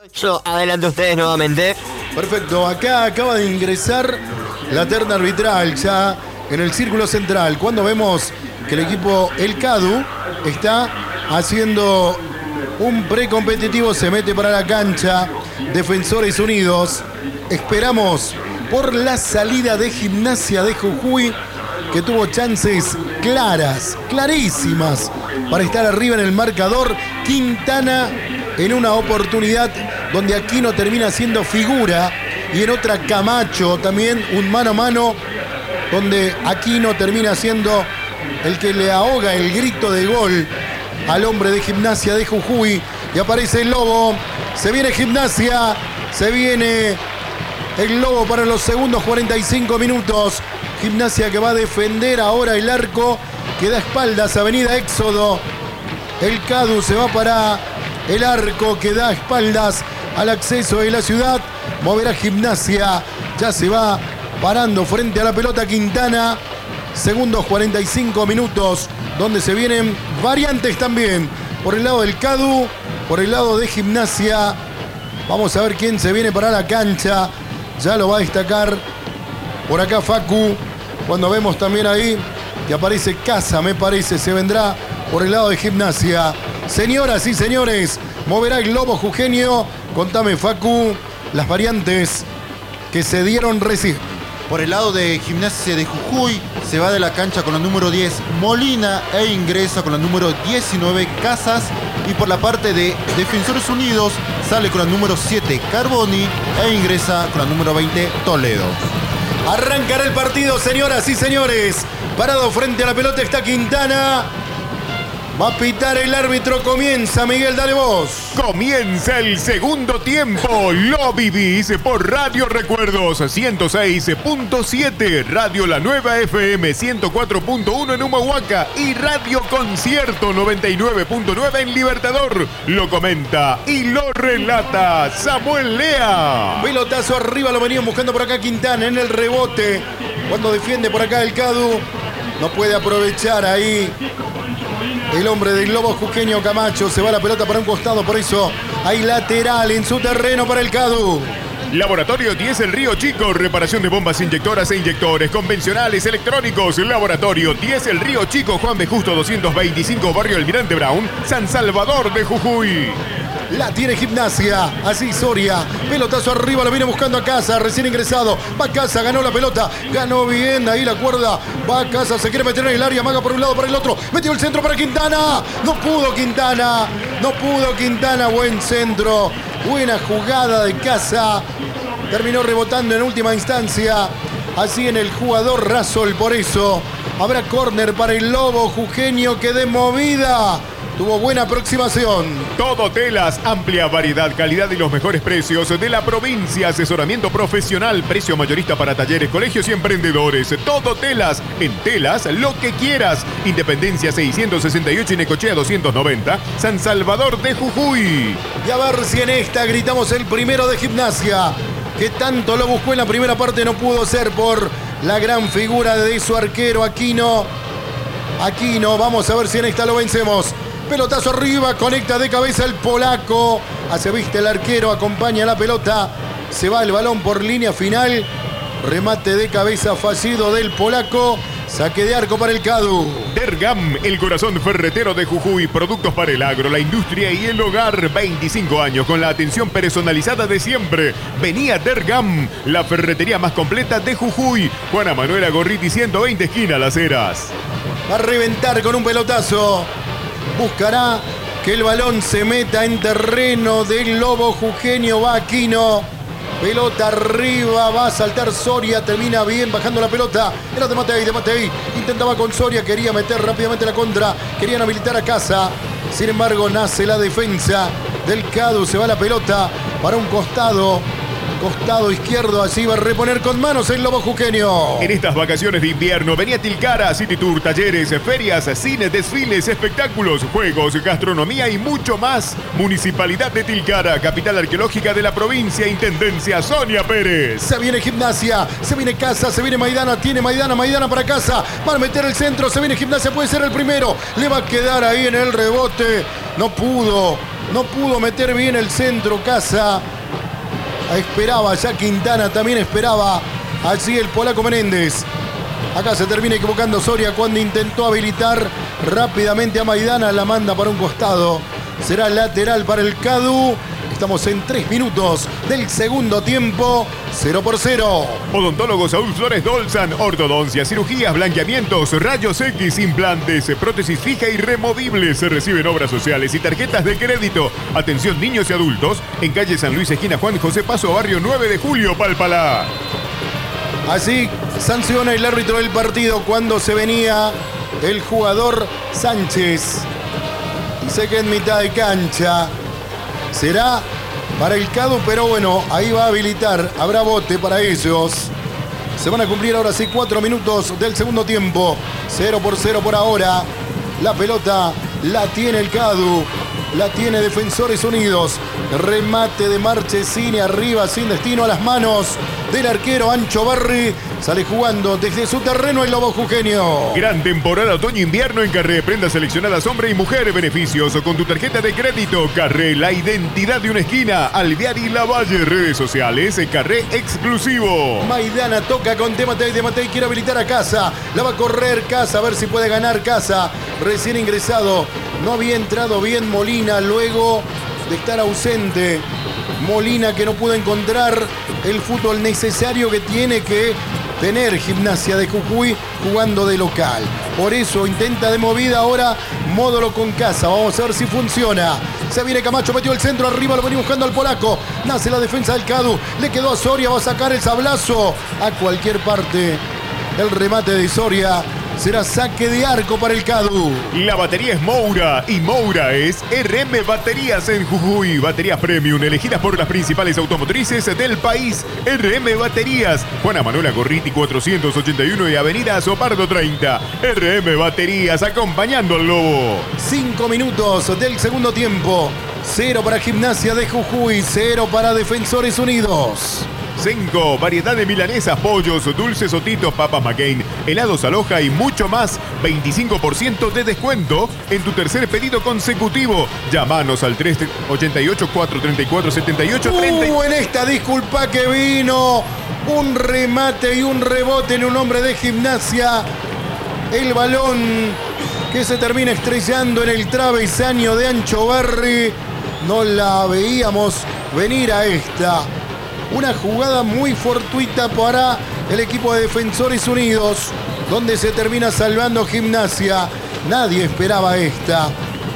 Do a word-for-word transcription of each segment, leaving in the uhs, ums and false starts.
Yo, adelante ustedes nuevamente. Perfecto, acá acaba de ingresar la terna arbitral ya en el círculo central. Cuando vemos que el equipo El Cadu está haciendo un precompetitivo, se mete para la cancha. Defensores Unidos. Esperamos por la salida de Gimnasia de Jujuy, que tuvo chances claras, clarísimas, para estar arriba en el marcador. Quintana en una oportunidad donde Aquino termina siendo figura, y en otra Camacho también un mano a mano donde Aquino termina siendo el que le ahoga el grito de gol al hombre de Gimnasia de Jujuy. Y aparece el Lobo, se viene Gimnasia, se viene el Lobo para los segundos cuarenta y cinco minutos. Gimnasia que va a defender ahora el arco que da espaldas a Avenida Éxodo. El Cadu se va para el arco que da espaldas al acceso de la ciudad. Moverá Gimnasia, ya se va parando frente a la pelota Quintana. Segundos cuarenta y cinco minutos, donde se vienen variantes también. Por el lado del Cadu, por el lado de Gimnasia. Vamos a ver quién se viene para la cancha. Ya lo va a destacar por acá Facu. Cuando vemos también ahí que aparece Casa, me parece, se vendrá por el lado de Gimnasia. Señoras y señores, moverá el Lobo jujeño. Contame, Facu, las variantes que se dieron recién. Por el lado de Gimnasia de Jujuy, se va de la cancha con la número diez Molina e ingresa con la número diecinueve Casas. Y por la parte de Defensores Unidos, sale con la número siete Carboni e ingresa con la número veinte Toledo. Arrancará el partido, señoras y señores. Parado frente a la pelota está Quintana. Va a pitar el árbitro, comienza Miguel, dale vos. Comienza el segundo tiempo, lo vivís por Radio Recuerdos ciento seis punto siete, Radio La Nueva F M ciento cuatro punto uno en Humahuaca y Radio Concierto noventa y nueve punto nueve en Libertador. Lo comenta y lo relata Samuel Lea. Pelotazo arriba, lo venían buscando por acá Quintana en el rebote. Cuando defiende por acá el Cadu, no puede aprovechar ahí el hombre del Lobo jujeño Camacho. Se va la pelota para un costado, por eso hay lateral en su terreno para el Cadu. Laboratorio diez El Río Chico, reparación de bombas inyectoras e inyectores convencionales electrónicos. Laboratorio diez El Río Chico, Juan B. Justo doscientos veinticinco, Barrio Almirante Brown, San Salvador de Jujuy. La tiene Gimnasia, así Soria, pelotazo arriba, lo viene buscando a Casa, recién ingresado, va a Casa, ganó la pelota, ganó bien, ahí la cuerda, va a Casa, se quiere meter en el área, maga por un lado, para el otro, metió el centro para Quintana, no pudo Quintana, no pudo Quintana, buen centro, buena jugada de Casa, terminó rebotando en última instancia, así en el jugador Rasol, por eso habrá córner para el Lobo jujeño que de movida tuvo buena aproximación. Todo Telas, amplia variedad, calidad y los mejores precios de la provincia. Asesoramiento profesional, precio mayorista para talleres, colegios y emprendedores. Todo Telas, en Telas, lo que quieras. Independencia seiscientos sesenta y ocho y Necochea doscientos noventa, San Salvador de Jujuy. Y a ver si en esta gritamos el primero de Gimnasia, que tanto lo buscó en la primera parte, no pudo ser por la gran figura de su arquero Aquino. Aquino, vamos a ver si en esta lo vencemos. Pelotazo arriba, conecta de cabeza el polaco. Hace vista el arquero, acompaña la pelota. Se va el balón por línea final. Remate de cabeza fallido del polaco. Saque de arco para el Cadu. Dergam, el corazón ferretero de Jujuy. Productos para el agro, la industria y el hogar. veinticinco años con la atención personalizada de siempre. Venía Dergam, la ferretería más completa de Jujuy. Juana Manuela Gorriti, ciento veinte, esquina Las Heras. Va a reventar con un pelotazo. Buscará que el balón se meta en terreno del Lobo jujeño. Va Aquino. Pelota arriba, va a saltar Soria, termina bien bajando la pelota. Era de Matei, de Matei. Intentaba con Soria, quería meter rápidamente la contra. Querían habilitar a Casa. Sin embargo, nace la defensa del Cadu. Se va la pelota para un costado. Costado izquierdo, allí va a reponer con manos el Lobo jujeño. En estas vacaciones de invierno, venía Tilcara, City Tour, talleres, ferias, cines, desfiles, espectáculos, juegos, gastronomía y mucho más. Municipalidad de Tilcara, capital arqueológica de la provincia, Intendencia Sonia Pérez. Se viene Gimnasia, se viene Casa, se viene Maidana, tiene Maidana, Maidana para Casa. Van a meter el centro, se viene Gimnasia, puede ser el primero. Le va a quedar ahí en el rebote. No pudo. No pudo meter bien el centro Casa. Esperaba ya Quintana, también esperaba allí el polaco Menéndez. Acá se termina equivocando Soria cuando intentó habilitar rápidamente a Maidana. La manda para un costado. Será lateral para el Cadu. Estamos en tres minutos del segundo tiempo. cero por cero. Odontólogos Saúl Flores Dolzan. Ortodoncia, cirugías, blanqueamientos, rayos X, implantes, prótesis fija y removible. Se reciben obras sociales y tarjetas de crédito. Atención niños y adultos. En calle San Luis, esquina Juan José Paso, barrio nueve de julio, Palpalá. Así sanciona el árbitro del partido cuando se venía el jugador Sánchez. Dice que en mitad de cancha será para el Cadu, pero bueno, ahí va a habilitar. Habrá bote para ellos. Se van a cumplir ahora sí cuatro minutos del segundo tiempo. cero por cero por ahora. La pelota la tiene el Cadu. La tiene Defensores Unidos. Remate de Marchesini arriba sin destino a las manos del arquero Ancho Barri. Sale jugando desde su terreno el Lobo Jujeño. Gran temporada otoño-invierno en Carré. Prendas seleccionadas hombre y mujer. Beneficios con tu tarjeta de crédito. Carré, la identidad de una esquina. Alvear y Lavalle. Redes sociales. Carré exclusivo. Maidana toca con Dematei. Dematei quiere habilitar a Casa. La va a correr Casa. A ver si puede ganar Casa. Recién ingresado. No había entrado bien Molina luego de estar ausente. Molina que no pudo encontrar el fútbol necesario que tiene que tener Gimnasia de Jujuy jugando de local. Por eso intenta de movida ahora Módulo con Casa. Vamos a ver si funciona. Se viene Camacho, metió el centro arriba, lo venía buscando al polaco. Nace la defensa del Cadu. Le quedó a Soria, va a sacar el sablazo a cualquier parte. El remate de Soria. Será saque de arco para el Cadu. La batería es Moura y Moura es R M Baterías en Jujuy. Baterías premium elegidas por las principales automotrices del país. R M Baterías. Juana Manuela Gorriti cuatrocientos ochenta y uno y Avenida Sopardo treinta. R M Baterías acompañando al Lobo. Cinco minutos del segundo tiempo. Cero para Gimnasia de Jujuy. Cero para Defensores Unidos. Senco, variedad de milanesas, pollos, dulces sotitos, papas McCain, helados Aloha y mucho más. veinticinco por ciento de descuento en tu tercer pedido consecutivo. Llámanos al tres ochenta y ocho, cuatrocientos treinta y cuatro, setenta y ocho, treinta. Uh, en esta disculpa que vino un remate y un rebote en un hombre de Gimnasia. El balón que se termina estrellando en el travesaño de Ancho Barri. No la veíamos venir a esta. Una jugada muy fortuita para el equipo de Defensores Unidos, donde se termina salvando Gimnasia. Nadie esperaba esta.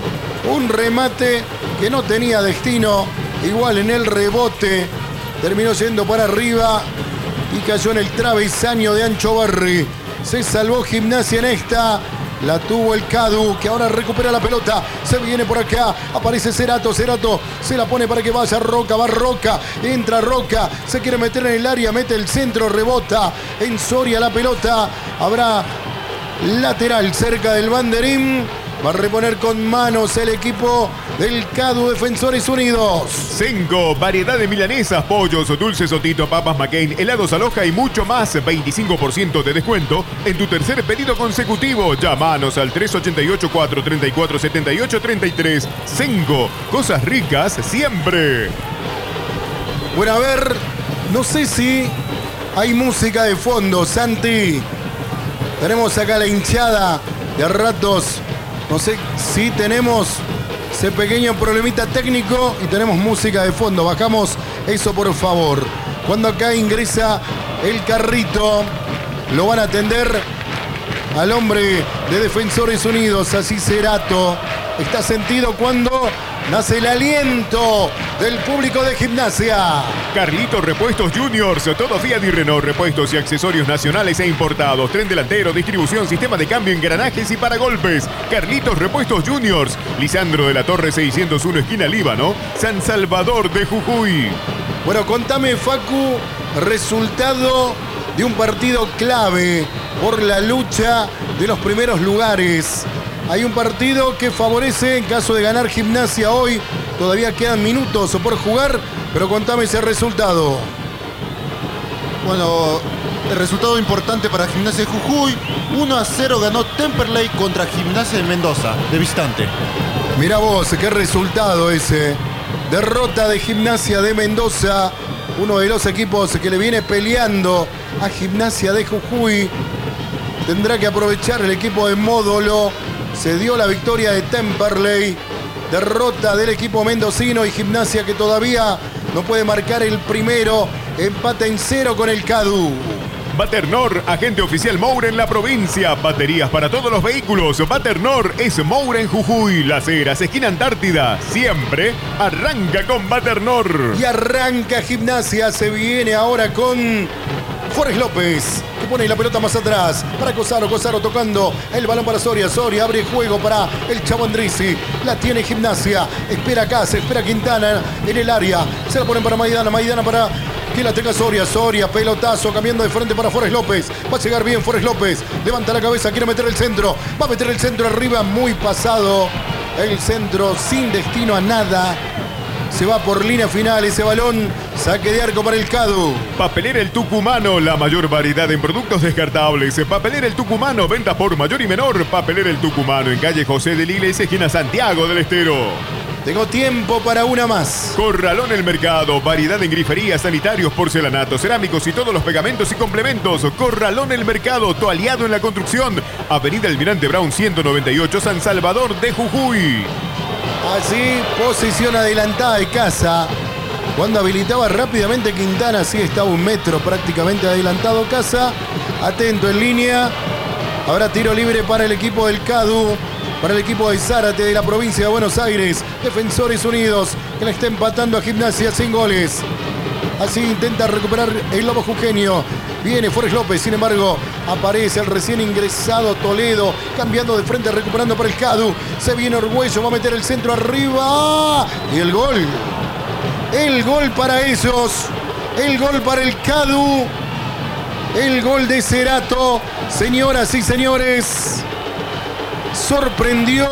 Un remate que no tenía destino. Igual en el rebote terminó yendo para arriba y cayó en el travesaño de Ancho Barri. Se salvó Gimnasia en esta. La tuvo el Cadu, que ahora recupera la pelota. Se viene por acá. Aparece Cerato. Cerato se la pone para que vaya Roca. Va Roca. Entra Roca. Se quiere meter en el área. Mete el centro. Rebota en Soria la pelota. Habrá lateral cerca del banderín. Va a reponer con manos el equipo del Cadu Defensores Unidos. Senco, variedad de milanesas, pollos, dulces sotito, papas McCain, helados Aloha y mucho más. veinticinco por ciento de descuento en tu tercer pedido consecutivo. Llámanos al tres ochenta y ocho, cuatrocientos treinta y cuatro, setenta y ocho, treinta y tres. Senco, cosas ricas siempre. Bueno, a ver, no sé si hay música de fondo, Santi. Tenemos acá la hinchada de ratos. No sé si tenemos ese pequeño problemita técnico y tenemos música de fondo. Bajamos eso, por favor. Cuando acá ingresa el carrito, lo van a atender al hombre de Defensores Unidos, así Cerato. Está sentido cuando nace el aliento del público de Gimnasia. Carlitos Repuestos Juniors, todo Fiat y Renault, repuestos y accesorios nacionales e importados, tren delantero, distribución, sistema de cambio, engranajes y paragolpes. Carlitos Repuestos Juniors, Lisandro de la Torre seiscientos uno, esquina Líbano, San Salvador de Jujuy. Bueno, contame, Facu, resultado de un partido clave por la lucha de los primeros lugares. Hay un partido que favorece en caso de ganar Gimnasia hoy. Todavía quedan minutos por jugar, pero contame ese resultado. Bueno, el resultado importante para Gimnasia de Jujuy. uno a cero ganó Temperley contra Gimnasia de Mendoza, de visitante. Mirá vos, qué resultado ese. Derrota de Gimnasia de Mendoza, uno de los equipos que le viene peleando a Gimnasia de Jujuy. Tendrá que aprovechar el equipo de Módolo. Se dio la victoria de Temperley. Derrota del equipo mendocino y Gimnasia que todavía no puede marcar el primero. Empate en cero con el Cadu. Baternor, agente oficial Moura en la provincia. Baterías para todos los vehículos. Baternor es Moura en Jujuy, Las Heras, esquina Antártida. Siempre arranca con Baternor. Y arranca Gimnasia. Se viene ahora con Forrest López, que pone la pelota más atrás para Cosaro. Cosaro tocando el balón para Soria. Soria abre juego para el Chavo Andrisi. La tiene Gimnasia. Espera acá, se espera Quintana en el área. Se la ponen para Maidana. Maidana para que la tenga Soria. Soria, pelotazo, cambiando de frente para Forrest López. Va a llegar bien Forrest López. Levanta la cabeza, quiere meter el centro. Va a meter el centro arriba, muy pasado. El centro sin destino a nada. Se va por línea final ese balón. Saque de arco para el Cadu. Papelera El Tucumano, la mayor variedad en productos descartables. Papelera El Tucumano, venta por mayor y menor. Papelera El Tucumano en calle José del Iglesia, esquina Santiago del Estero. Tengo tiempo para una más. Corralón El Mercado, variedad en griferías, sanitarios, porcelanatos, cerámicos y todos los pegamentos y complementos. Corralón El Mercado, tu aliado en la construcción. Avenida Almirante Brown ciento noventa y ocho, San Salvador de Jujuy. Así, posición adelantada de Casa. Cuando habilitaba rápidamente Quintana, sí estaba un metro prácticamente adelantado Casa. Atento en línea. Habrá tiro libre para el equipo del Cadu. Para el equipo de Zárate de la provincia de Buenos Aires. Defensores Unidos, que le está empatando a Gimnasia sin goles. Así intenta recuperar el Lobo Jujeño. Viene Forrest López, sin embargo, aparece el recién ingresado Toledo, cambiando de frente, recuperando para el Cadu. Se viene Orgüello, va a meter el centro arriba. Y el gol. El gol para ellos. El gol para el Cadu. El gol de Cerato. Señoras y señores, sorprendió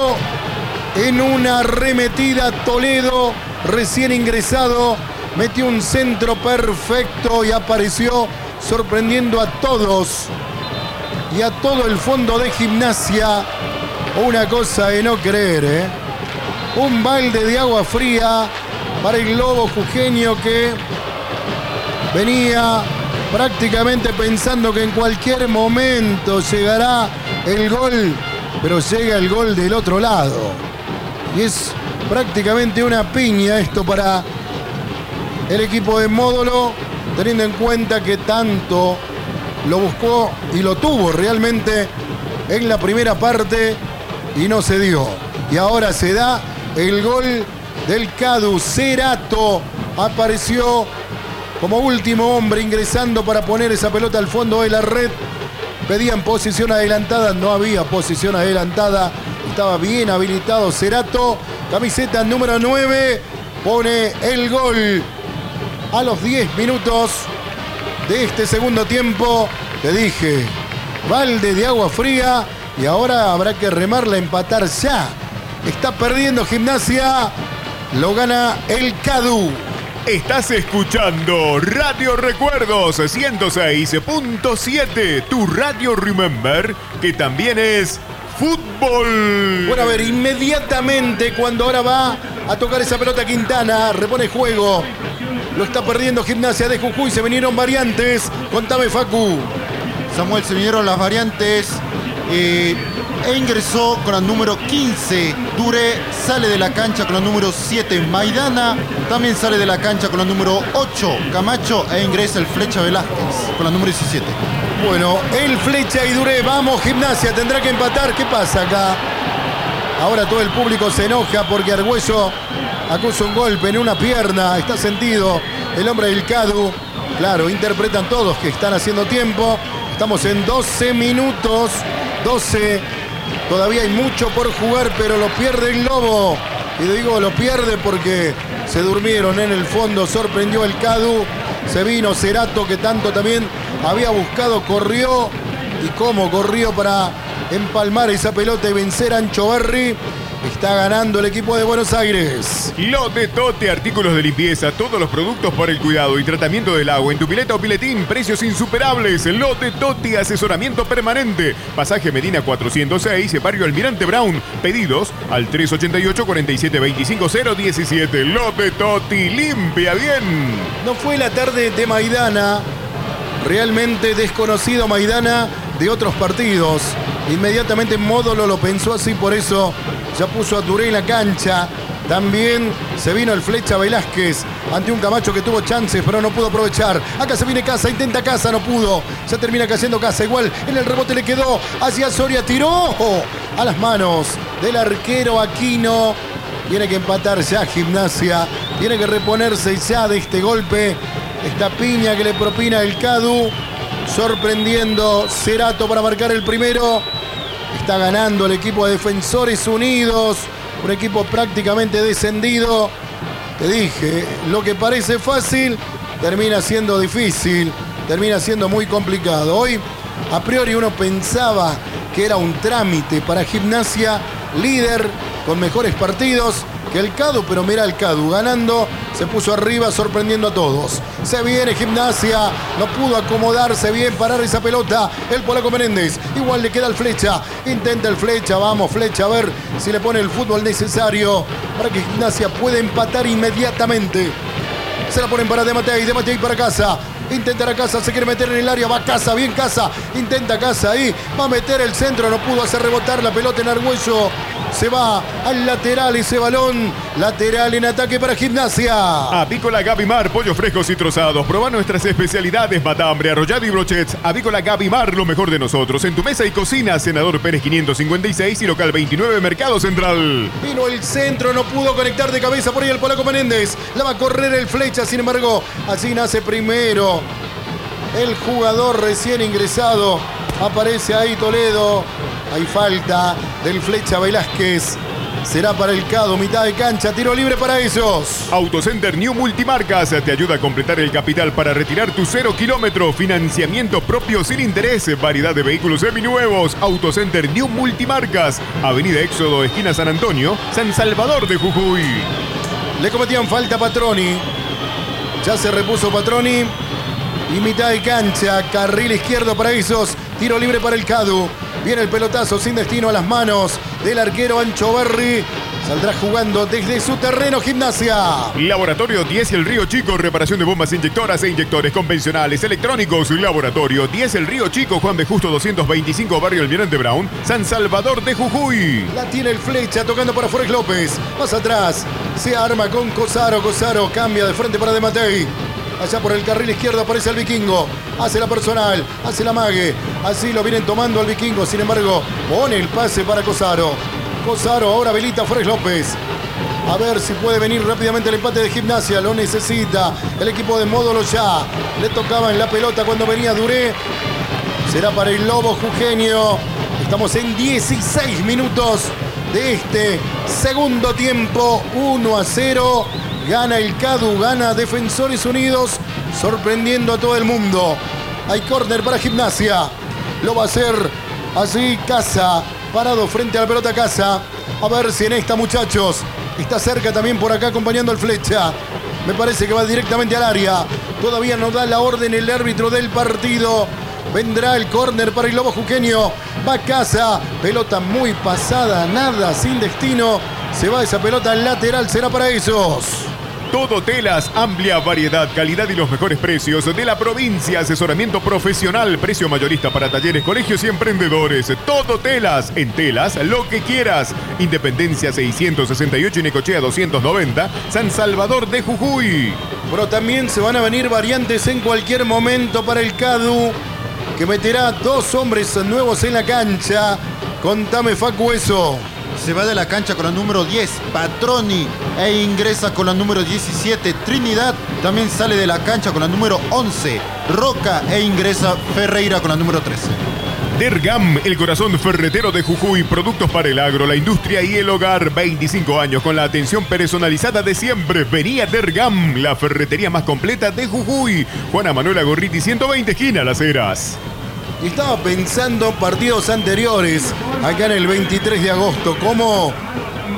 en una arremetida Toledo, recién ingresado. Metió un centro perfecto y apareció sorprendiendo a todos y a todo el fondo de Gimnasia. Una cosa de no creer, ¿eh? Un balde de agua fría para el Lobo Jujeño, que venía prácticamente pensando que en cualquier momento llegará el gol, pero llega el gol del otro lado. Y es prácticamente una piña esto para el equipo de Módolo, teniendo en cuenta que tanto lo buscó y lo tuvo realmente en la primera parte y no se dio. Y ahora se da el gol del Cadu. Cerato apareció como último hombre ingresando para poner esa pelota al fondo de la red. Pedían posición adelantada, no había posición adelantada. Estaba bien habilitado Cerato. Camiseta número nueve pone el gol. A los diez minutos de este segundo tiempo, te dije, balde de agua fría y ahora habrá que remarla, empatar ya. Está perdiendo Gimnasia, lo gana el Cadu. Estás escuchando Radio Recuerdos ciento seis punto siete, tu Radio Remember, que también es fútbol. Bueno, a ver, inmediatamente cuando ahora va a tocar esa pelota Quintana, repone juego. Lo está perdiendo Gimnasia de Jujuy. Se vinieron variantes. Contame, Facu. Samuel, se vinieron las variantes. Eh, e ingresó con el número quince. Duré sale de la cancha con el número siete. Maidana también sale de la cancha con el número ocho. Camacho. E ingresa el Flecha Velázquez con el número diecisiete. Bueno, el Flecha y Duré. Vamos, Gimnasia. Tendrá que empatar. ¿Qué pasa acá? Ahora todo el público se enoja porque Argüello acusa un golpe en una pierna. Está sentido el hombre del Cadu. Claro, interpretan todos que están haciendo tiempo. Estamos en doce minutos. doce. Todavía hay mucho por jugar, pero lo pierde el Lobo. Y digo, lo pierde porque se durmieron en el fondo. Sorprendió el Cadu. Se vino Cerato, que tanto también había buscado. Corrió. Y cómo corrió para empalmar esa pelota y vencer a Ancho Berry. Está ganando el equipo de Buenos Aires. Lote Totti, artículos de limpieza, todos los productos para el cuidado y tratamiento del agua en tu pileta o piletín, precios insuperables. Lote Totti, asesoramiento permanente. Pasaje Medina cuatrocientos seis, barrio Almirante Brown. Pedidos al tres ochenta y ocho, cuarenta y siete, veinticinco, cero diecisiete. Lote Totti, limpia bien. No fue la tarde de Maidana, realmente desconocido Maidana de otros partidos. Inmediatamente Módolo lo pensó así, por eso ya puso a Touré en la cancha. También se vino el Flecha Velázquez ante un Camacho que tuvo chances pero no pudo aprovechar. Acá se viene Casa, intenta Casa, no pudo. Se termina cayendo Casa, igual en el rebote le quedó hacia Soria, tiró a las manos del arquero Aquino. Tiene que empatar ya Gimnasia, tiene que reponerse ya de este golpe. Esta piña que le propina el Cadu, sorprendiendo Cerato para marcar el primero. Está ganando el equipo de Defensores Unidos, un equipo prácticamente descendido. Te dije, lo que parece fácil termina siendo difícil, termina siendo muy complicado. Hoy, a priori, uno pensaba que era un trámite para Gimnasia, líder con mejores partidos que el Cadu, pero mira el Cadu ganando, se puso arriba sorprendiendo a todos. Se viene Gimnasia, no pudo acomodarse bien, parar esa pelota el polaco Menéndez. Igual le queda el Flecha, intenta el Flecha, vamos Flecha, a ver si le pone el fútbol necesario para que Gimnasia pueda empatar inmediatamente. Se la ponen para De Matei, De Matei para Casa. Intentará Casa, se quiere meter en el área, va Casa, bien Casa, intenta Casa ahí, va a meter el centro, no pudo hacer rebotar la pelota en Argüello, se va al lateral ese balón, lateral en ataque para Gimnasia. Avícola Gavimar, pollos frescos y trozados, probá nuestras especialidades, matambre, arrollado y brochets. Avícola Gavimar, lo mejor de nosotros, en tu mesa y cocina, Senador Pérez quinientos cincuenta y seis y local veintinueve, Mercado Central. Vino el centro, no pudo conectar de cabeza por ahí el polaco Menéndez, la va a correr el Flecha, sin embargo, así nace primero el jugador recién ingresado. Aparece ahí Toledo. Hay falta del Flecha Velázquez. Será para el Cadu, mitad de cancha, tiro libre para ellos. Autocenter New Multimarcas te ayuda a completar el capital para retirar tu cero kilómetro. Financiamiento propio sin interés. Variedad de vehículos seminuevos. Autocenter New Multimarcas. Avenida Éxodo, esquina San Antonio, San Salvador de Jujuy. Le cometían falta a Patroni. Ya se repuso Patroni. Y mitad de cancha, carril izquierdo para esos. Tiro libre para el Cadu. Viene el pelotazo sin destino a las manos del arquero Ancho Berri. Saldrá jugando desde su terreno Gimnasia. Laboratorio diez El Río Chico, reparación de bombas inyectoras e inyectores convencionales, electrónicos. Laboratorio diez El Río Chico, Juan de Justo doscientos veinticinco, barrio Almirante Brown, San Salvador de Jujuy. La tiene el Flecha, tocando para Forés López. Más atrás, se arma con Cosaro. Cosaro cambia de frente para De Matei. Allá por el carril izquierdo aparece el Vikingo. Hace la personal, hace la mague. Así lo vienen tomando al Vikingo. Sin embargo, pone el pase para Cosaro. Cosaro ahora habilita a Forés López. A ver si puede venir rápidamente el empate de Gimnasia. Lo necesita el equipo de Módolo ya. Le tocaba en la pelota cuando venía Duré. Será para el Lobo Jujeño. Estamos en dieciséis minutos de este segundo tiempo. uno a cero. Gana el Cadu, gana Defensores Unidos, sorprendiendo a todo el mundo. Hay córner para Gimnasia. Lo va a hacer así Casa, parado frente a la pelota Casa. A ver si en esta, muchachos, está cerca también por acá acompañando al Flecha. Me parece que va directamente al área. Todavía no da la orden el árbitro del partido. Vendrá el córner para el Lobo Jujeño. Va Casa, pelota muy pasada, nada, sin destino. Se va esa pelota al lateral, será para esos. Todo Telas, amplia variedad, calidad y los mejores precios de la provincia. Asesoramiento profesional, precio mayorista para talleres, colegios y emprendedores. Todo Telas, en Telas, lo que quieras. Independencia seiscientos sesenta y ocho y Necochea doscientos noventa, San Salvador de Jujuy. Pero también se van a venir variantes en cualquier momento para el Cadu, que meterá dos hombres nuevos en la cancha. Contame, Facu, eso. Se va de la cancha con la número diez, Patroni, e ingresa con la número diecisiete, Trinidad. También sale de la cancha con la número once, Roca, e ingresa Ferreira con la número trece. Dergam, el corazón ferretero de Jujuy, productos para el agro, la industria y el hogar. veinticinco años con la atención personalizada de siempre. Venía Dergam, la ferretería más completa de Jujuy. Juana Manuela Gorriti, ciento veinte, esquina Las Heras. Y estaba pensando partidos anteriores, acá en el veintitrés de agosto, cómo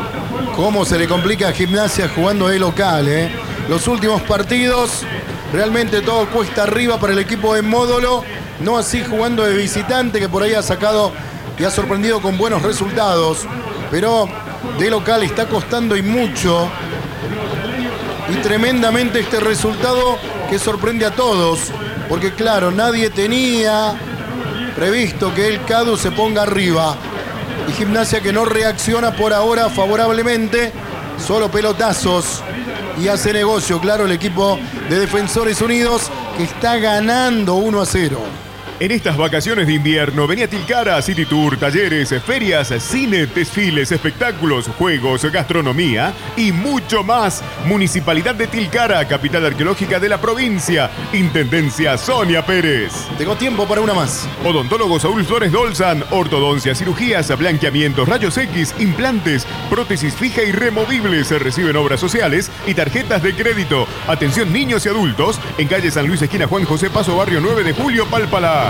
cómo se le complica a Gimnasia jugando de local, ¿eh? Los últimos partidos, realmente todo cuesta arriba para el equipo de Módolo. No así jugando de visitante, que por ahí ha sacado y ha sorprendido con buenos resultados. Pero de local está costando y mucho. Y tremendamente este resultado que sorprende a todos. Porque claro, nadie tenía previsto que el CADU se ponga arriba. Y Gimnasia que no reacciona por ahora favorablemente. Solo pelotazos. Y hace negocio, claro, el equipo de Defensores Unidos que está ganando uno a cero. En estas vacaciones de invierno, vení a Tilcara, City Tour, talleres, ferias, cine, desfiles, espectáculos, juegos, gastronomía y mucho más. Municipalidad de Tilcara, capital arqueológica de la provincia. Intendencia Sonia Pérez. Tengo tiempo para una más. Odontólogo Saúl Flores Dolzan, ortodoncia, cirugías, blanqueamientos, rayos X, implantes, prótesis fija y removibles. Se reciben obras sociales y tarjetas de crédito. Atención niños y adultos en calle San Luis, esquina Juan José Paso, barrio nueve de julio, Pálpala.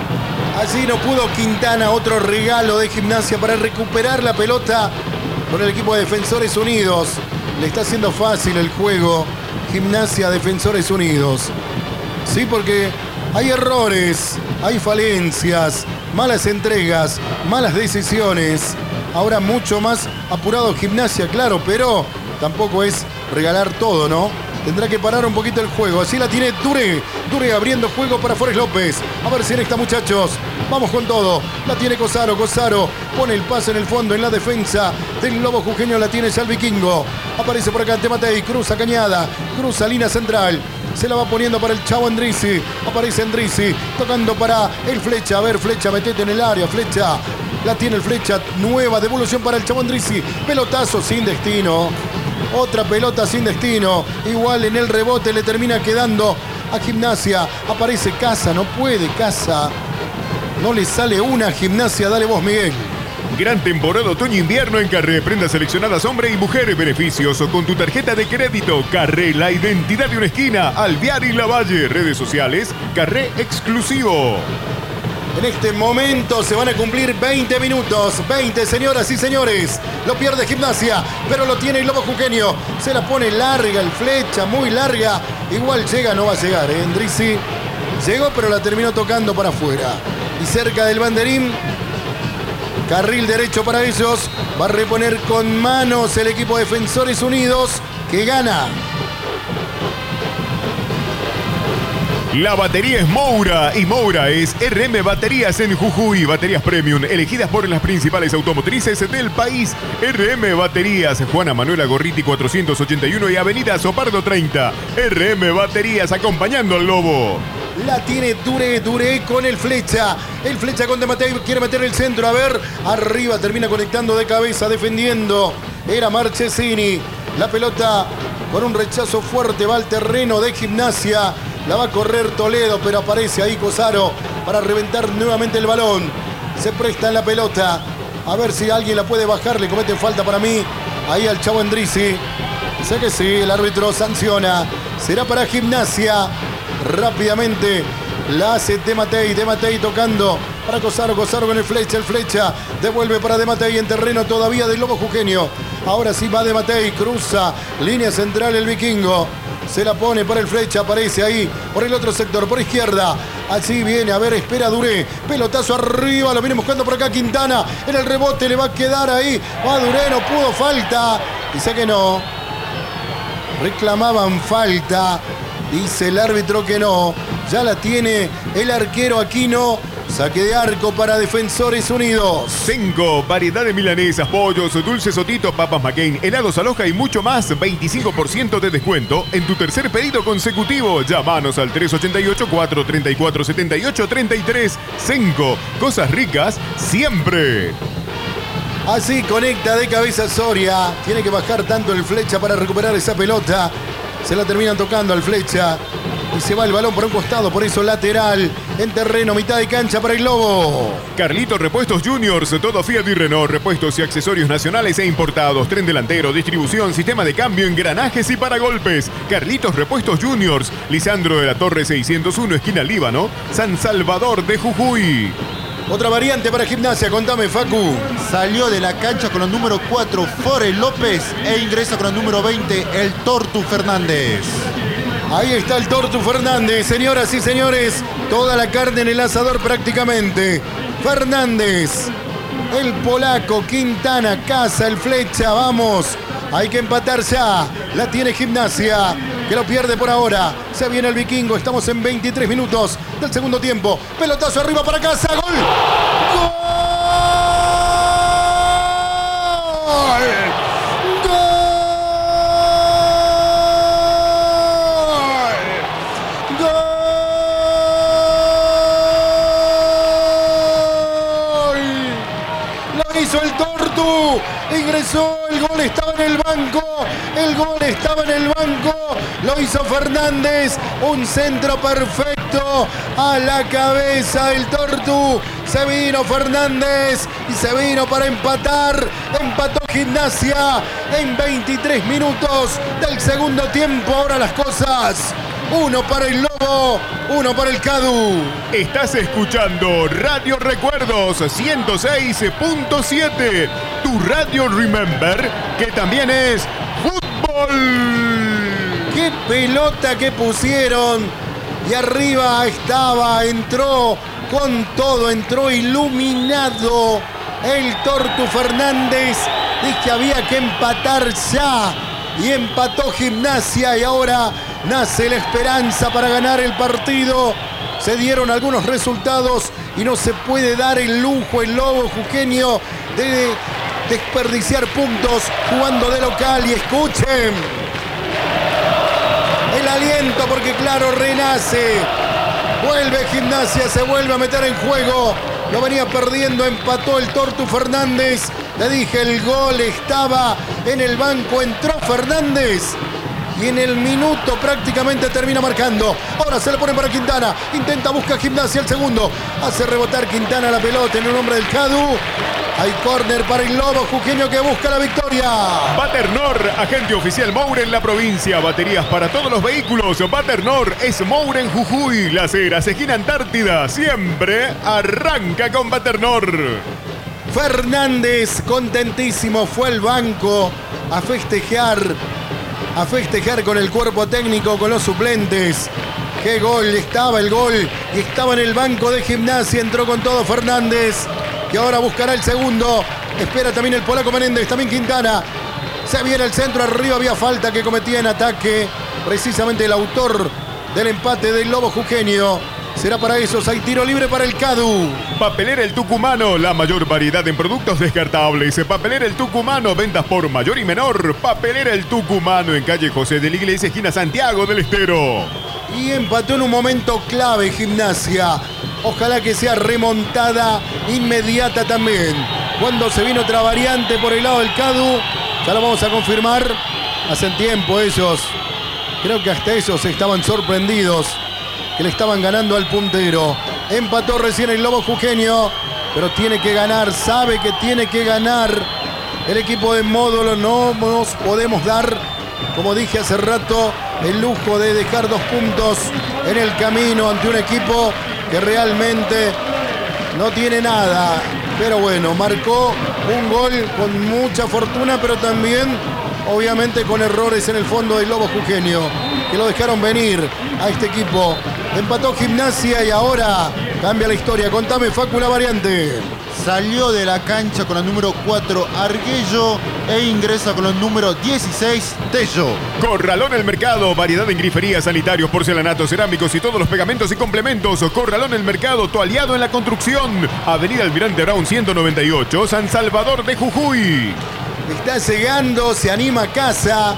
Allí no pudo Quintana, otro regalo de Gimnasia para recuperar la pelota con el equipo de Defensores Unidos. Le está haciendo fácil el juego Gimnasia Defensores Unidos. Sí, porque hay errores, hay falencias, malas entregas, malas decisiones. Ahora mucho más apurado Gimnasia, claro, pero tampoco es regalar todo, ¿no? Tendrá que parar un poquito el juego. Así la tiene Dure. Dure abriendo juego para Forés López. A ver si en esta, muchachos. Vamos con todo. La tiene Cosaro. Cosaro pone el pase en el fondo en la defensa del Lobo Jujeño. La tiene ya el Vikingo. Aparece por acá Tematei. Cruza Cañada. Cruza línea central. Se la va poniendo para el Chavo Endrizi. Aparece Endrizi. Tocando para el Flecha. A ver, Flecha, metete en el área. Flecha. La tiene el Flecha. Nueva devolución para el Chavo Endrizi. Pelotazo sin destino. Otra pelota sin destino. Igual en el rebote le termina quedando a Gimnasia. Aparece Casa. No puede Casa. No le sale una a Gimnasia. Dale vos, Miguel. Gran temporada otoño-invierno en Carré. Prendas seleccionadas hombre y mujer. Beneficios con tu tarjeta de crédito. Carré, la identidad de una esquina. Alvear y Lavalle. Redes sociales. Carré exclusivo. En este momento se van a cumplir veinte minutos. veinte, señoras y señores. Lo pierde Gimnasia, pero lo tiene el Lobo Jujeño. Se la pone larga el Flecha, muy larga. Igual llega, no va a llegar. ¿eh? Endrizi llegó, pero la terminó tocando para afuera. Y cerca del banderín, carril derecho para ellos. Va a reponer con manos el equipo de Defensores Unidos, que gana. La batería es Moura y Moura es R M Baterías en Jujuy. Baterías premium elegidas por las principales automotrices del país. R M Baterías, Juana Manuela Gorriti cuatrocientos ochenta y uno y Avenida Sopardo treinta. R M Baterías acompañando al Lobo. La tiene Dure, Dure con el Flecha. El Flecha con Dematei quiere meter el centro. A ver, arriba termina conectando de cabeza, defendiendo. Era Marchesini. La pelota con un rechazo fuerte va al terreno de Gimnasia. La va a correr Toledo, pero aparece ahí Cosaro para reventar nuevamente el balón. Se presta en la pelota. A ver si alguien la puede bajar. Le comete falta para mí. Ahí al Chavo Endrizi. Sé que sí, el árbitro sanciona. Será para Gimnasia. Rápidamente la hace Dematei. Dematei tocando para Cosaro. Cosaro con el Flecha. El Flecha devuelve para Dematei en terreno todavía del Lobo Jujeño. Ahora sí va Dematei. Cruza línea central el Vikingo. Se la pone para el Flecha, aparece ahí por el otro sector, por izquierda. Así viene, a ver, espera Duré. Pelotazo arriba, lo viene buscando por acá Quintana. En el rebote le va a quedar ahí. Va Duré, no pudo, falta. Dice que no. Reclamaban falta. Dice el árbitro que no. Ya la tiene el arquero Aquino. Saque de arco para Defensores Unidos. Cinco, variedad de milanesas, pollos, dulces Sotito, papas McCain, helados Aloja y mucho más. veinticinco por ciento de descuento en tu tercer pedido consecutivo. Llámanos al tres ocho ocho, cuatro tres cuatro, siete ocho tres tres. Cinco, cosas ricas siempre. Así conecta de cabeza Soria. Tiene que bajar tanto el Flecha para recuperar esa pelota. Se la terminan tocando al Flecha. Y se va el balón por un costado, por eso lateral. En terreno, mitad de cancha para el Lobo. Carlitos Repuestos Juniors, todo Fiat y Renault, repuestos y accesorios nacionales e importados, tren delantero, distribución, sistema de cambio, engranajes y paragolpes. Carlitos Repuestos Juniors, Lisandro de la Torre seiscientos uno, esquina Líbano, San Salvador de Jujuy. Otra variante para Gimnasia, contame, Facu. Salió de la cancha con el número cuatro, Fore López, e ingresa con el número veinte, el Tortu Fernández. Ahí está el Tortu Fernández, señoras y señores. Toda la carne en el asador prácticamente. Fernández, el polaco, Quintana, Casa, el Flecha, vamos. Hay que empatar ya. La tiene Gimnasia, que lo pierde por ahora. Se viene el Vikingo. Estamos en veintitrés minutos del segundo tiempo. Pelotazo arriba para Casa. ¡Gol! ¡Gol! El Tortu ingresó, el gol estaba en el banco, el gol estaba en el banco, lo hizo Fernández, un centro perfecto a la cabeza del Tortu, se vino Fernández y se vino para empatar, empató Gimnasia en veintitrés minutos del segundo tiempo. Ahora las cosas, uno para el Lobo, uno para el Cadu. Estás escuchando Radio Recuerdos ciento seis punto siete, tu Radio Remember, que también es fútbol. ¡Qué pelota que pusieron! Y arriba estaba, entró con todo, entró iluminado el Tortu Fernández. Dije que había que empatar ya. Y empató Gimnasia y ahora nace la esperanza para ganar el partido. Se dieron algunos resultados y no se puede dar el lujo el Lobo jujeño de desperdiciar puntos jugando de local. Y escuchen el aliento, porque claro, renace. Vuelve Gimnasia, se vuelve a meter en juego. Lo venía perdiendo, empató el Tortu Fernández. Le dije, el gol estaba en el banco, entró Fernández y en el minuto prácticamente termina marcando. Ahora se le pone para Quintana, intenta, busca Gimnasia el segundo, hace rebotar Quintana la pelota en el nombre del Cadu. Hay córner para el Lobo jujeño que busca la victoria. Baternor, agente oficial Moure en la provincia. Baterías para todos los vehículos. Baternor es Moure en Jujuy, Las Heras, esquina Antártida. Siempre arranca con Baternor. Fernández, contentísimo, fue al banco a festejar, a festejar con el cuerpo técnico, con los suplentes. ¡Qué gol! Estaba el gol y estaba en el banco de Gimnasia. Entró con todo Fernández, que ahora buscará el segundo. Espera también el polaco Menéndez, también Quintana. Se viene el centro, arriba había falta que cometía en ataque precisamente el autor del empate del Lobo jujeño. Será para esos, hay tiro libre para el Cadu. Papelera El Tucumano, la mayor variedad en productos descartables. Papelera El Tucumano, ventas por mayor y menor. Papelera El Tucumano, en calle José de la Iglesia, esquina Santiago del Estero. Y empató en un momento clave Gimnasia. Ojalá que sea remontada inmediata también. Cuando se vino otra variante por el lado del Cadu, ya lo vamos a confirmar. Hacen tiempo ellos, creo que hasta ellos estaban sorprendidos que le estaban ganando al puntero. Empató recién el Lobo jujeño, pero tiene que ganar, sabe que tiene que ganar. El equipo de Módulo, no nos podemos dar, como dije hace rato, el lujo de dejar dos puntos en el camino ante un equipo que realmente no tiene nada. Pero bueno, marcó un gol con mucha fortuna, pero también obviamente con errores en el fondo del Lobo jujeño, que lo dejaron venir a este equipo. Empató Gimnasia y ahora cambia la historia. Contame, Facu, la variante. Salió de la cancha con el número cuatro, Arguello, e ingresa con el número dieciséis, Tello. Corralón El Mercado, variedad en griferías, sanitarios, porcelanatos, cerámicos y todos los pegamentos y complementos. Corralón El Mercado, tu aliado en la construcción. Avenida Almirante Brown ciento noventa y ocho, San Salvador de Jujuy. Está llegando, se anima Casa.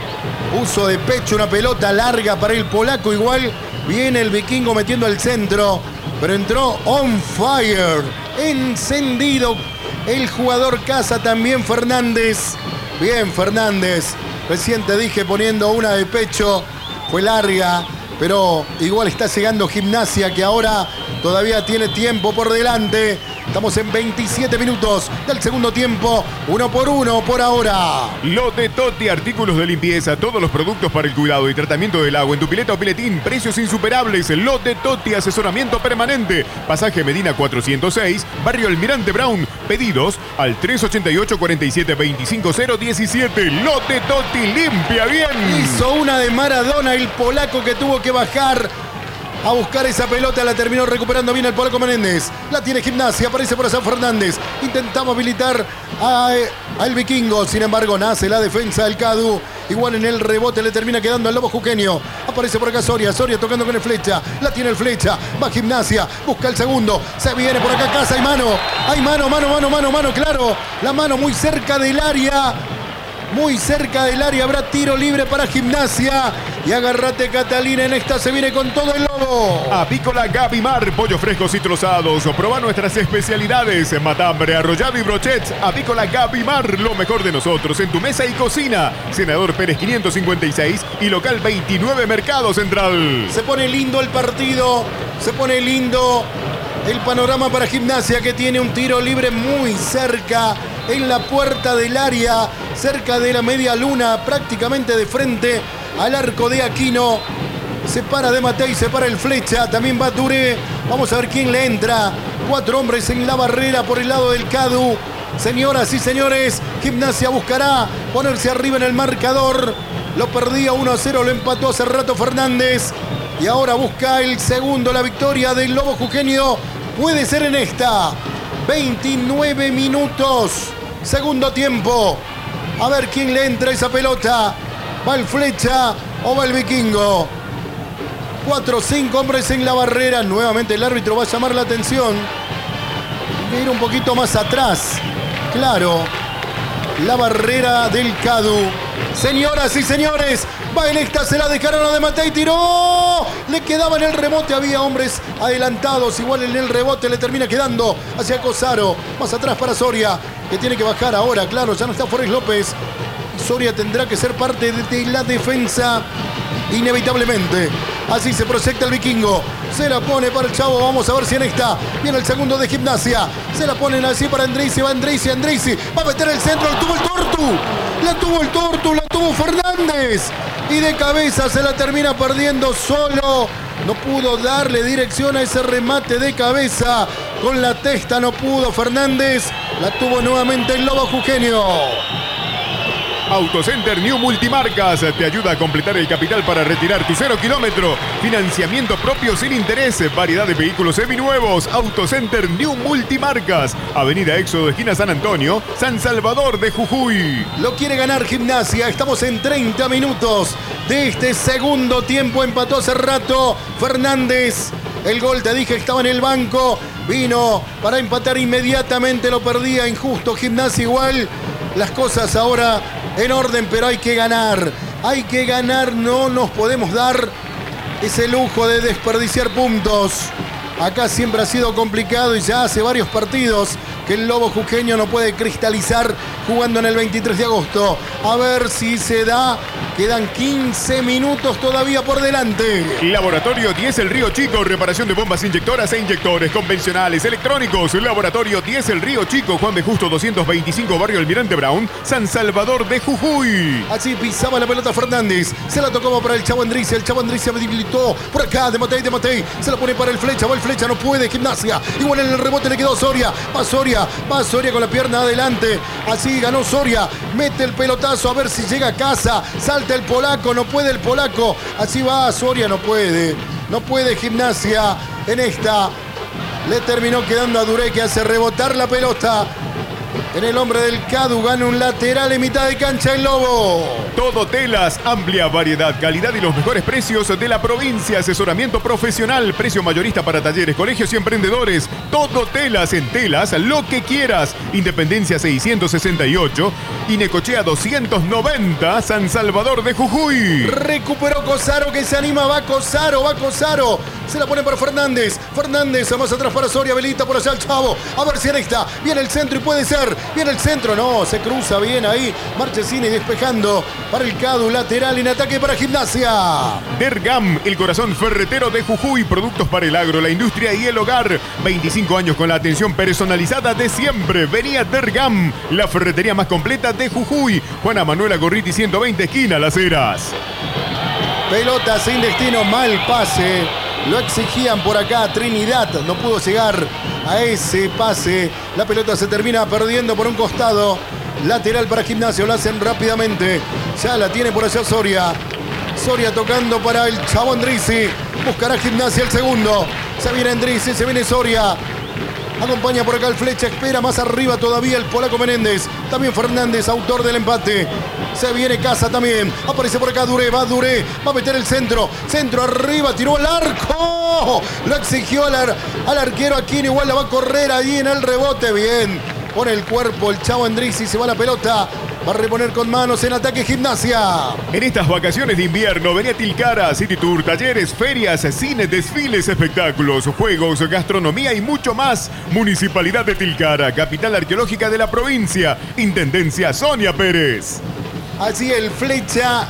Puso de pecho una pelota larga para el polaco. Igual viene el Vikingo metiendo al centro, pero entró on fire, encendido el jugador Casa, también Fernández. Bien Fernández, recién te dije poniendo una de pecho, fue larga, pero igual está llegando Gimnasia, que ahora todavía tiene tiempo por delante. Estamos en veintisiete minutos del segundo tiempo. Uno por uno por ahora. Lote Totti, artículos de limpieza, todos los productos para el cuidado y tratamiento del agua en tu pileta o piletín, precios insuperables. Lote Totti, asesoramiento permanente. Pasaje Medina cuatrocientos seis, Barrio Almirante Brown. Pedidos al tres ochenta y ocho, cuarenta y siete, veinticinco cero diecisiete. Lote Totti, limpia bien. Hizo una de Maradona el polaco que tuvo que bajar a buscar esa pelota, la terminó recuperando bien el polaco Menéndez. La tiene Gimnasia, aparece por San Fernández. Intentamos habilitar a, al Vikingo, sin embargo nace la defensa del Cadu. Igual en el rebote le termina quedando al Lobo Jujeño. Aparece por acá Soria, Soria tocando con el Flecha. La tiene el Flecha, va Gimnasia, busca el segundo. Se viene por acá Casa, hay mano. Hay mano, mano, mano, mano, mano, claro. La mano muy cerca del área. Muy cerca del área, habrá tiro libre para Gimnasia. Y agárrate Catalina, en esta se viene con todo el Lobo. Apícola Gavimar, pollos frescos y trozados. Proba nuestras especialidades, matambre, arrollado y brochets. Apícola Gavimar, lo mejor de nosotros en tu mesa y cocina. Senador Pérez quinientos cincuenta y seis y local veintinueve Mercado Central. Se pone lindo el partido, se pone lindo el panorama para Gimnasia, que tiene un tiro libre muy cerca en la puerta del área, cerca de la media luna, prácticamente de frente al arco de Aquino. Se para de Matei, se para el Flecha, también va Touré. Vamos a ver quién le entra. Cuatro hombres en la barrera por el lado del Cadu. Señoras y señores, Gimnasia buscará ponerse arriba en el marcador. Lo perdía uno a cero, lo empató hace rato Fernández. Y ahora busca el segundo, la victoria del Lobo Jujeño. Puede ser en esta. veintinueve minutos. Segundo tiempo. A ver quién le entra esa pelota. ¿Va el Flecha o va el Vikingo? Cuatro o cinco hombres en la barrera. Nuevamente el árbitro va a llamar la atención. Hay que ir un poquito más atrás. Claro. La barrera del Cadu. Señoras y señores, va en esta, se la dejaron a de Matei, tiró. Le quedaba en el rebote, había hombres adelantados. Igual en el rebote le termina quedando hacia Cosaro. Más atrás para Soria, que tiene que bajar ahora. Claro, ya no está Forés López. Soria tendrá que ser parte de, de la defensa inevitablemente. Así se proyecta el Vikingo. Se la pone para el Chavo. Vamos a ver si en esta viene el segundo de Gimnasia. Se la ponen así para Andreisi. Va Andreisi, Andreisi. Va a meter el centro. La tuvo el Tortu. La tuvo el Tortu. La tuvo Fernández. Y de cabeza se la termina perdiendo solo. No pudo darle dirección a ese remate de cabeza. Con la testa no pudo Fernández. La tuvo nuevamente el Lobo Jujeño. Autocenter New Multimarcas te ayuda a completar el capital para retirar tu cero kilómetro. Financiamiento propio sin interés. Variedad de vehículos seminuevos. Autocenter New Multimarcas. Avenida Éxodo, esquina San Antonio, San Salvador de Jujuy. Lo quiere ganar Gimnasia. Estamos en treinta minutos de este segundo tiempo. Empató hace rato Fernández. El gol, te dije, estaba en el banco. Vino para empatar inmediatamente. Lo perdía injusto Gimnasia igual. Las cosas ahora en orden, pero hay que ganar. Hay que ganar, no nos podemos dar ese lujo de desperdiciar puntos. Acá siempre ha sido complicado y ya hace varios partidos que el Lobo Jujeño no puede cristalizar jugando en el veintitrés de agosto. A ver si se da. Quedan quince minutos todavía por delante. Laboratorio diez El Río Chico. Reparación de bombas inyectoras e inyectores convencionales, electrónicos. Laboratorio diez El Río Chico. Juan de Justo doscientos veinticinco, Barrio Almirante Brown, San Salvador de Jujuy. Así pisaba la pelota Fernández. Se la tocaba para el Chavo Andrizi. El Chavo Andrizi habilitó por acá. De Matei, de Matei. Se la pone para el Flecha. Va el Flecha. No puede. Gimnasia. Igual en el rebote le quedó Soria. Va Soria. Va Soria con la pierna adelante. Así ganó Soria. Mete el pelotazo a ver si llega a casa. Salta el polaco. No puede el polaco. Así va Soria. No puede. No puede Gimnasia. En esta le terminó quedando a Duré, que hace rebotar la pelota. En el hombre del Cadu gana un lateral en mitad de cancha el Lobo. Todo telas, amplia variedad, calidad y los mejores precios de la provincia. Asesoramiento profesional, precio mayorista para talleres, colegios y emprendedores. Todo telas, en telas, lo que quieras. Independencia seiscientos sesenta y ocho y Necochea doscientos noventa, San Salvador de Jujuy. Recuperó Cosaro, que se anima, va Cosaro, va Cosaro. Se la pone para Fernández. Fernández, más atrás para Soria, Velita por allá el Chavo. A ver si en esta viene el centro y puede ser. Viene el centro, no, se cruza bien ahí. Marchesini despejando para el Cadu, lateral en ataque para Gimnasia. Dergam, el corazón ferretero de Jujuy, productos para el agro, la industria y el hogar. veinticinco años con la atención personalizada de siempre. Venía Dergam, la ferretería más completa de Jujuy. Juana Manuela Gorriti ciento veinte, esquina Las Heras. Pelota sin destino, mal pase. Lo exigían por acá. Trinidad no pudo llegar a ese pase. La pelota se termina perdiendo por un costado. Lateral para Gimnasia. Lo hacen rápidamente. Ya la tiene por allá Soria. Soria tocando para el Chavo Andrisi. Buscará Gimnasia el segundo. Se viene Andrisi, se viene Soria. Acompaña por acá el Flecha, espera más arriba todavía el polaco Menéndez. También Fernández, autor del empate. Se viene Casa también. Aparece por acá Duré, va Duré. Va a meter el centro. Centro arriba, tiró al arco. Lo exigió al, ar al arquero Aquino. Igual la va a correr ahí en el rebote. Bien. Pone el cuerpo el Chavo Andrisi. Se va la pelota. Va a reponer con manos en ataque Gimnasia. En estas vacaciones de invierno, venía Tilcara, City Tour, talleres, ferias, cines, desfiles, espectáculos, juegos, gastronomía y mucho más. Municipalidad de Tilcara, capital arqueológica de la provincia. Intendencia Sonia Pérez. Así el Flecha.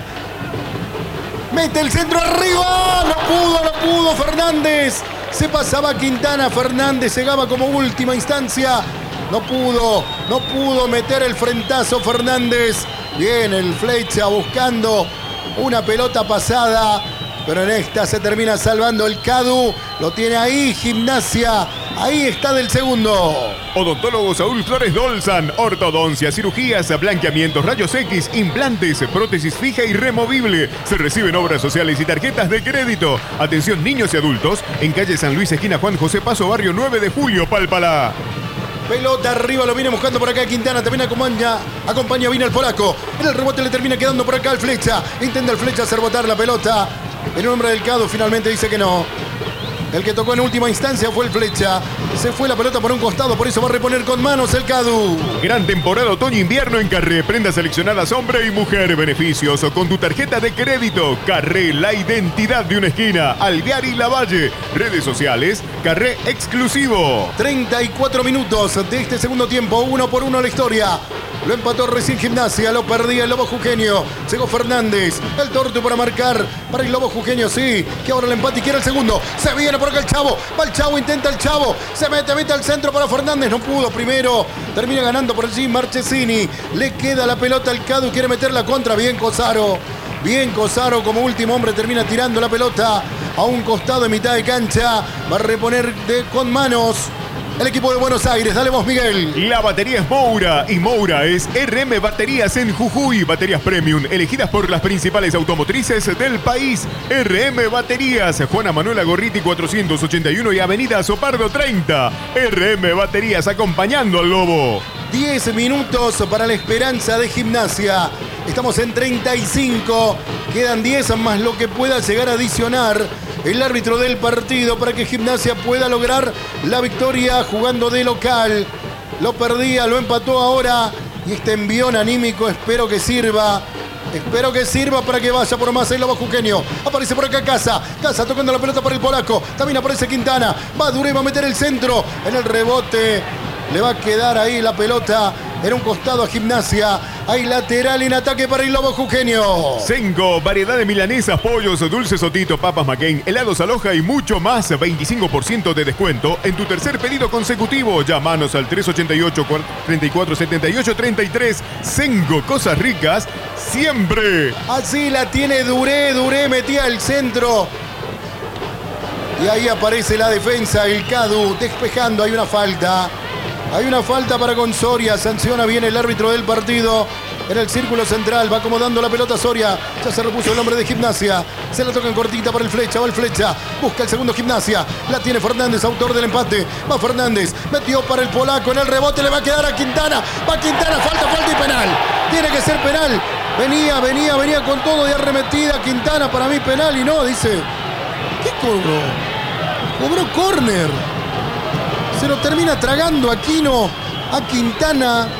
Mete el centro arriba. No pudo, no pudo Fernández. Se pasaba Quintana. Fernández llegaba como última instancia. No pudo, no pudo meter el frentazo Fernández. Bien, el Flecha buscando una pelota pasada. Pero en esta se termina salvando el Cadu. Lo tiene ahí Gimnasia. Ahí está del segundo. Odontólogo Saúl Flores Dolzan. Ortodoncia, cirugías, blanqueamientos, rayos X, implantes, prótesis fija y removible. Se reciben obras sociales y tarjetas de crédito. Atención niños y adultos. En calle San Luis, esquina Juan José Paso, barrio nueve de julio, Pálpala. Pelota arriba, lo viene buscando por acá Quintana, también acompaña, acompaña bien al polaco. En el rebote le termina quedando por acá el Flecha. Intenta el Flecha hacer botar la pelota. El hombre del Cadu finalmente dice que no. El que tocó en última instancia fue el Flecha. Se fue la pelota por un costado, por eso va a reponer con manos el Cadu. Gran temporada otoño-invierno en Carré. Prendas seleccionadas hombre y mujer. Beneficios con tu tarjeta de crédito. Carré, la identidad de una esquina. Alvear y Lavalle. Redes sociales. Carré exclusivo. treinta y cuatro minutos de este segundo tiempo. Uno por uno la historia. Lo empató recién Gimnasia, lo perdía el Lobo Jujeño. Llegó Fernández, el Tortu para marcar para el Lobo Jujeño, sí, que ahora el empate y quiere el segundo. Se viene por acá el Chavo, va el Chavo, intenta el Chavo, se mete, mete al centro para Fernández, no pudo primero. Termina ganando por allí Marchesini, le queda la pelota al Cadu, quiere meter la contra, bien Cosaro. Bien Cosaro como último hombre termina tirando la pelota a un costado en mitad de cancha. Va a reponer de, con manos el equipo de Buenos Aires. Dale vos, Miguel. La batería es Moura y Moura es R M Baterías en Jujuy. Baterías premium elegidas por las principales automotrices del país. R M Baterías, Juana Manuela Gorriti cuatrocientos ochenta y uno y Avenida Sopardo treinta. R M Baterías acompañando al Lobo. diez minutos para la esperanza de Gimnasia. Estamos en treinta y cinco. Quedan diez más lo que pueda llegar a adicionar el árbitro del partido para que Gimnasia pueda lograr la victoria jugando de local. Lo perdía, lo empató ahora. Y este envión anímico espero que sirva. Espero que sirva para que vaya por más el Lobo Jujeño. Aparece por acá Casa. Casa tocando la pelota para el polaco. También aparece Quintana. Va Duré, va a meter el centro. En el rebote le va a quedar ahí la pelota en un costado a Gimnasia. Hay lateral en ataque para el Lobo Jujeño. Sengo, variedad de milanesas, pollos, dulces Sotito, papas McCain, helados Aloha y mucho más. veinticinco por ciento de descuento en tu tercer pedido consecutivo. Llámanos al tres ochenta y ocho, treinta y cuatro, setenta y ocho, treinta y tres. Sengo, cosas ricas siempre. Así la tiene Duré. Duré metía el centro. Y ahí aparece la defensa, el Cadu despejando. Hay una falta. Hay una falta para con Soria. Sanciona bien el árbitro del partido. En el círculo central va acomodando la pelota Soria. Ya se repuso el hombre de Gimnasia. Se la tocan cortita para el Flecha. Va el Flecha. Busca el segundo Gimnasia. La tiene Fernández, autor del empate. Va Fernández. Metió para el polaco. En el rebote le va a quedar a Quintana. Va Quintana. Falta, falta y penal. Tiene que ser penal. Venía, venía, venía con todo de arremetida. Quintana, para mí penal. Y no, dice. ¿Qué cobró? Cobró córner. Se lo termina tragando Aquino a Quintana.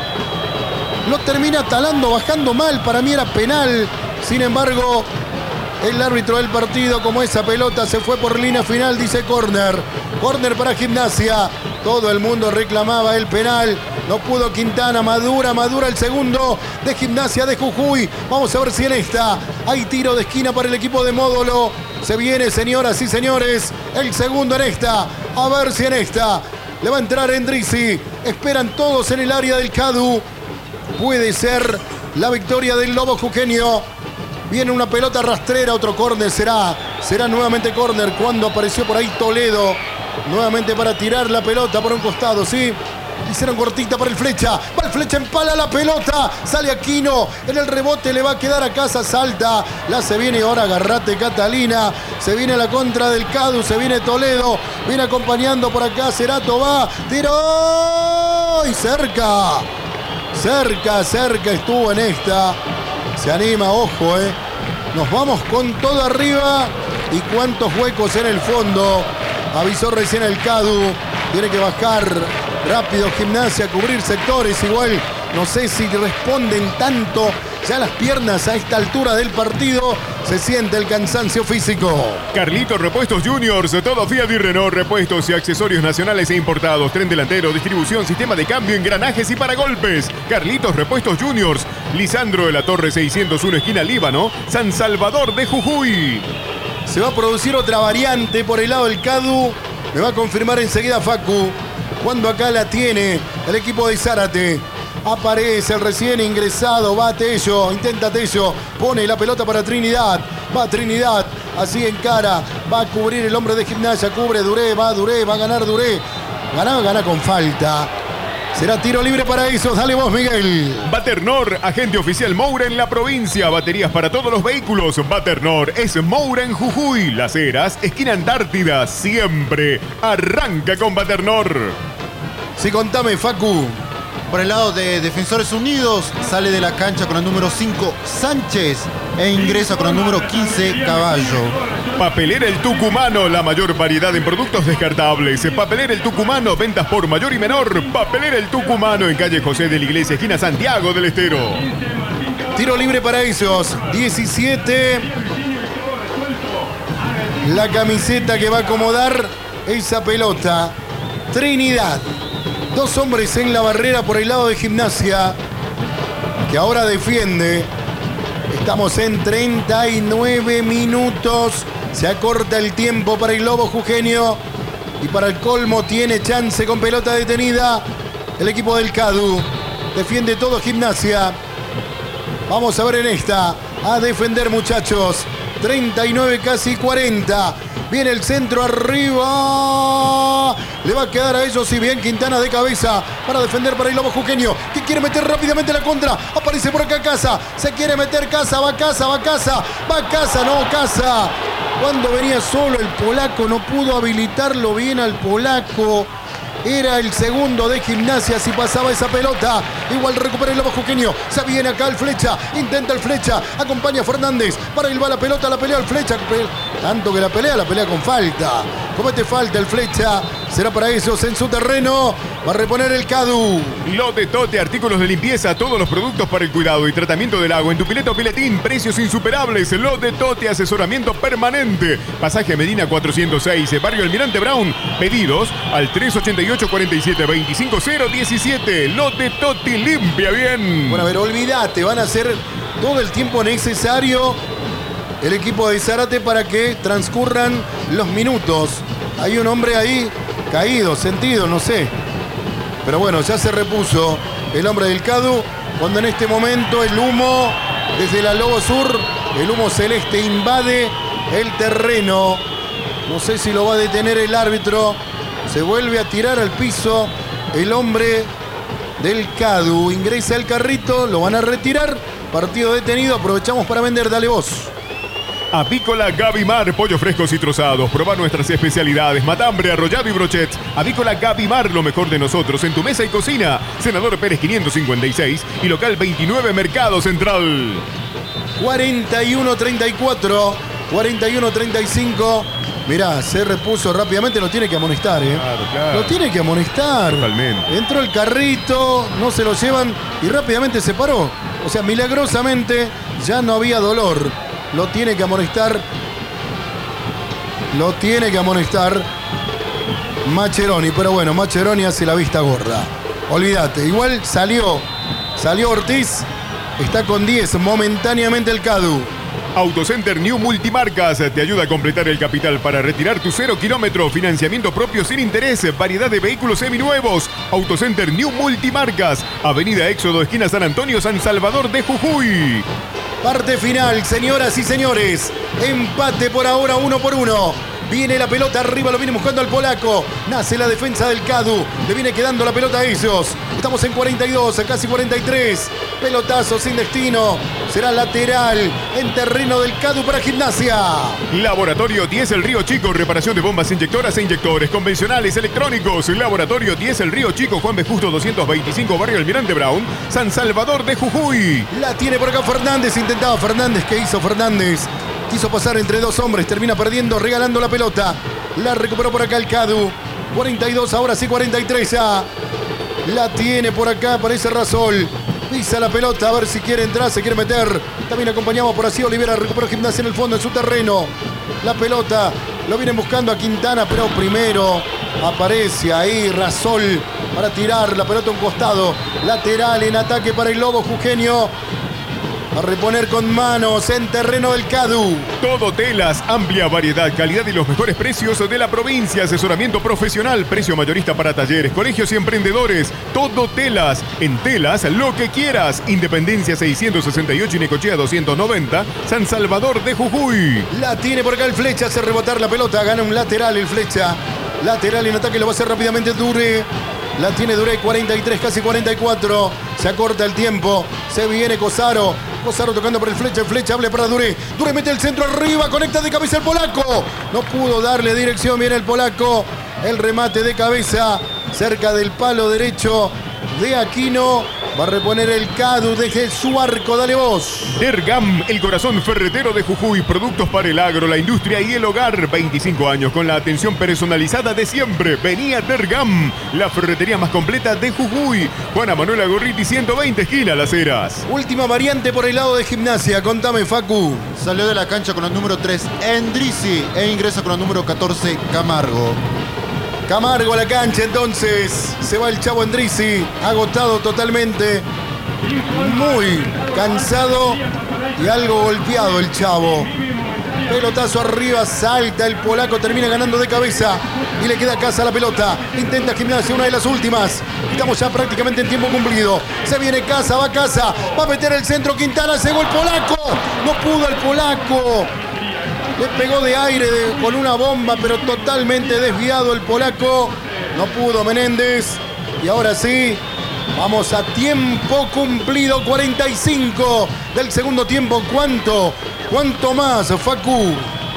Lo termina talando, bajando mal. Para mí era penal. Sin embargo, el árbitro del partido, como esa pelota se fue por línea final, dice córner. Córner para Gimnasia. Todo el mundo reclamaba el penal. No pudo Quintana, madura, madura el segundo de Gimnasia de Jujuy. Vamos a ver si en esta hay tiro de esquina para el equipo de Módulo. Se viene, señoras y señores, el segundo en esta. A ver si en esta le va a entrar Endrizi. Esperan todos en el área del Cadu. Puede ser la victoria del Lobo Jujeño. Viene una pelota rastrera, otro córner será. Será nuevamente córner cuando apareció por ahí Toledo. Nuevamente para tirar la pelota por un costado, ¿sí? Hicieron cortita para el Flecha. Va el Flecha, empala la pelota. Sale Aquino. En el rebote le va a quedar a casa. Salta. La se viene ahora. Agarrate, Catalina. Se viene la contra del Cadu. Se viene Toledo. Viene acompañando por acá. Cerato va. Tiró. Y cerca. Cerca, cerca estuvo en esta. Se anima, ojo, eh. Nos vamos con todo arriba. Y cuántos huecos en el fondo. Avisó recién el Cadu. Tiene que bajar rápido Gimnasia, cubrir sectores. Igual no sé si responden tanto. Ya las piernas a esta altura del partido. Se siente el cansancio físico. Carlitos Repuestos Juniors, todo Fiat y Renault, repuestos y accesorios nacionales e importados, tren delantero, distribución, sistema de cambio, engranajes y paragolpes. Carlitos Repuestos Juniors, Lisandro de la Torre seiscientos uno, esquina Líbano, San Salvador de Jujuy. Se va a producir otra variante por el lado del Cadu. Me va a confirmar enseguida Facu. Cuando acá la tiene el equipo de Zárate. Aparece el recién ingresado, va Tello, intenta Tello, pone la pelota para Trinidad, va Trinidad, así encara, va a cubrir el hombre de Gimnasia, cubre Duré, va Duré, va a ganar Duré, gana, gana con falta. Será tiro libre para esos, dale vos, Miguel. Baternor, agente oficial Moura en la provincia, baterías para todos los vehículos. Baternor es Moura en Jujuy, Las Heras, esquina Antártida, siempre arranca con Baternor. Sí, contame, Facu. Por el lado de Defensores Unidos, sale de la cancha con el número cinco, Sánchez, e ingresa con el número quince, Caballo. Papelera El Tucumano, la mayor variedad en productos descartables. Papelera El Tucumano, ventas por mayor y menor. Papelera El Tucumano, en calle José de la Iglesia, esquina Santiago del Estero. Tiro libre para ellos, diecisiete. La camiseta que va a acomodar esa pelota. Trinidad. Dos hombres en la barrera por el lado de Gimnasia, que ahora defiende. Estamos en treinta y nueve minutos. Se acorta el tiempo para el Lobo Jujeño. Y para el colmo tiene chance con pelota detenida el equipo del Cadu. Defiende todo Gimnasia. Vamos a ver en esta. A defender, muchachos. treinta y nueve, casi cuarenta. Viene el centro arriba. Le va a quedar a ellos, si bien Quintana de cabeza para defender para el Lobo Jujeño, que quiere meter rápidamente la contra. Aparece por acá Casa. Se quiere meter Casa. Va Casa, va Casa. Va Casa, no Casa. Cuando venía solo el polaco, no pudo habilitarlo bien al polaco. Era el segundo de Gimnasia si pasaba esa pelota. Igual recupera el Lobo Jujeño. Se viene acá el Flecha. Intenta el Flecha. Acompaña a Fernández. Para él va la pelota. La pelea el Flecha. Tanto que la pelea, la pelea con falta. Comete falta el Flecha. Será para ellos en su terreno. Va a reponer el Cadu. Lote Tote, artículos de limpieza, todos los productos para el cuidado y tratamiento del agua en tu pileta o piletín, precios insuperables. Lote Tote, asesoramiento permanente. Pasaje Medina cuatrocientos seis, Barrio Almirante Brown. Pedidos al tres ochenta y ocho, cuarenta y siete, veinticinco, cero diecisiete. Lote Tote, limpia bien. Bueno, a ver, olvídate, van a hacer todo el tiempo necesario el equipo de Zárate para que transcurran los minutos. Hay un hombre ahí caído, sentido, no sé. Pero bueno, ya se repuso el hombre del Cadu. Cuando en este momento el humo desde la Lobo Sur, el humo celeste invade el terreno. No sé si lo va a detener el árbitro. Se vuelve a tirar al piso el hombre del Cadu. Ingresa el carrito, lo van a retirar. Partido detenido, aprovechamos para vender, dale vos. Avícola Gavimar, pollos frescos y trozados. Proba nuestras especialidades, matambre, arrollado y brochets. Avícola Gavimar, lo mejor de nosotros en tu mesa y cocina. Senador Pérez quinientos cincuenta y seis y local veintinueve, Mercado Central. cuarenta y uno treinta y cuatro, cuarenta y uno treinta y cinco. Mirá, se repuso rápidamente, lo tiene que amonestar, ¿eh? Claro, claro. Lo tiene que amonestar. Totalmente. Entró el carrito, no se lo llevan y rápidamente se paró. O sea, milagrosamente ya no había dolor. Lo tiene que amonestar. Lo tiene que amonestar Mascheroni. Pero bueno, Mascheroni hace la vista gorda. olvídate. Igual salió, salió Ortiz, está con diez momentáneamente el Cadu. Autocenter New Multimarcas te ayuda a completar el capital para retirar tu cero kilómetro, financiamiento propio sin interés, variedad de vehículos seminuevos. Autocenter New Multimarcas, Avenida Éxodo, esquina San Antonio, San Salvador de Jujuy. Parte final, señoras y señores. Empate por ahora, uno por uno. Viene la pelota arriba, lo viene buscando al polaco. Nace la defensa del Cadu. Le viene quedando la pelota a ellos. Estamos en cuarenta y dos, casi cuarenta y tres. Pelotazo sin destino. Será lateral en terreno del Cadu para Gimnasia. Laboratorio diez El Río Chico. Reparación de bombas inyectoras e inyectores convencionales electrónicos. Laboratorio diez El Río Chico. Juan B. Justo doscientos veinticinco, Barrio Almirante Brown, San Salvador de Jujuy. La tiene por acá Fernández. Intentaba Fernández. ¿Qué hizo Fernández? Quiso pasar entre dos hombres, termina perdiendo, regalando la pelota. La recuperó por acá el Cadu. cuarenta y dos, ahora sí cuarenta y tres ya. La tiene por acá, parece Rasol. Pisa la pelota, a ver si quiere entrar, se quiere meter. También acompañamos por así Olivera, recuperó Gimnasia en el fondo, en su terreno. La pelota, lo vienen buscando a Quintana, pero primero aparece ahí Rasol para tirar la pelota a un costado. Lateral en ataque para el Lobo jujeño. A reponer con manos en terreno del Cadu. Todo telas, amplia variedad, calidad y los mejores precios de la provincia. Asesoramiento profesional, precio mayorista para talleres, colegios y emprendedores. Todo telas. En telas, lo que quieras. Independencia seiscientos sesenta y ocho y Necochea doscientos noventa. San Salvador de Jujuy. La tiene por acá el Flecha, hace rebotar la pelota. Gana un lateral el Flecha. Lateral en ataque, lo va a hacer rápidamente Dure. La tiene Dure, cuarenta y tres, casi cuarenta y cuatro. Se acorta el tiempo. Se viene Cosaro. Cosaro tocando por el Flecha. El Flecha hable para Dure. Dure mete el centro arriba. Conecta de cabeza el polaco. No pudo darle dirección. Viene el polaco. El remate de cabeza. Cerca del palo derecho de Aquino. Va a reponer el Cadu desde su arco. Dale vos. Dergam, el corazón ferretero de Jujuy. Productos para el agro, la industria y el hogar. veinticinco años con la atención personalizada de siempre. Venía Dergam, la ferretería más completa de Jujuy. Juana Manuela Gorriti, ciento veinte, esquina Las Heras. Última variante por el lado de Gimnasia. Contame, Facu. Salió de la cancha con el número tres, Endrisi, e ingresa con el número catorce, Camargo. Camargo a la cancha, entonces se va el Chavo Endrisi, agotado totalmente, muy cansado y algo golpeado el Chavo. Pelotazo arriba, salta el polaco, termina ganando de cabeza y le queda casa la pelota. Intenta Gimnasia, una de las últimas. Estamos ya prácticamente en tiempo cumplido. Se viene Casa, va Casa, va a meter el centro Quintana, llegó el polaco, no pudo el polaco. Le pegó de aire de, con una bomba, pero totalmente desviado el polaco. No pudo Menéndez. Y ahora sí, vamos a tiempo cumplido, cuarenta y cinco del segundo tiempo. ¿Cuánto? ¿Cuánto más, Facu?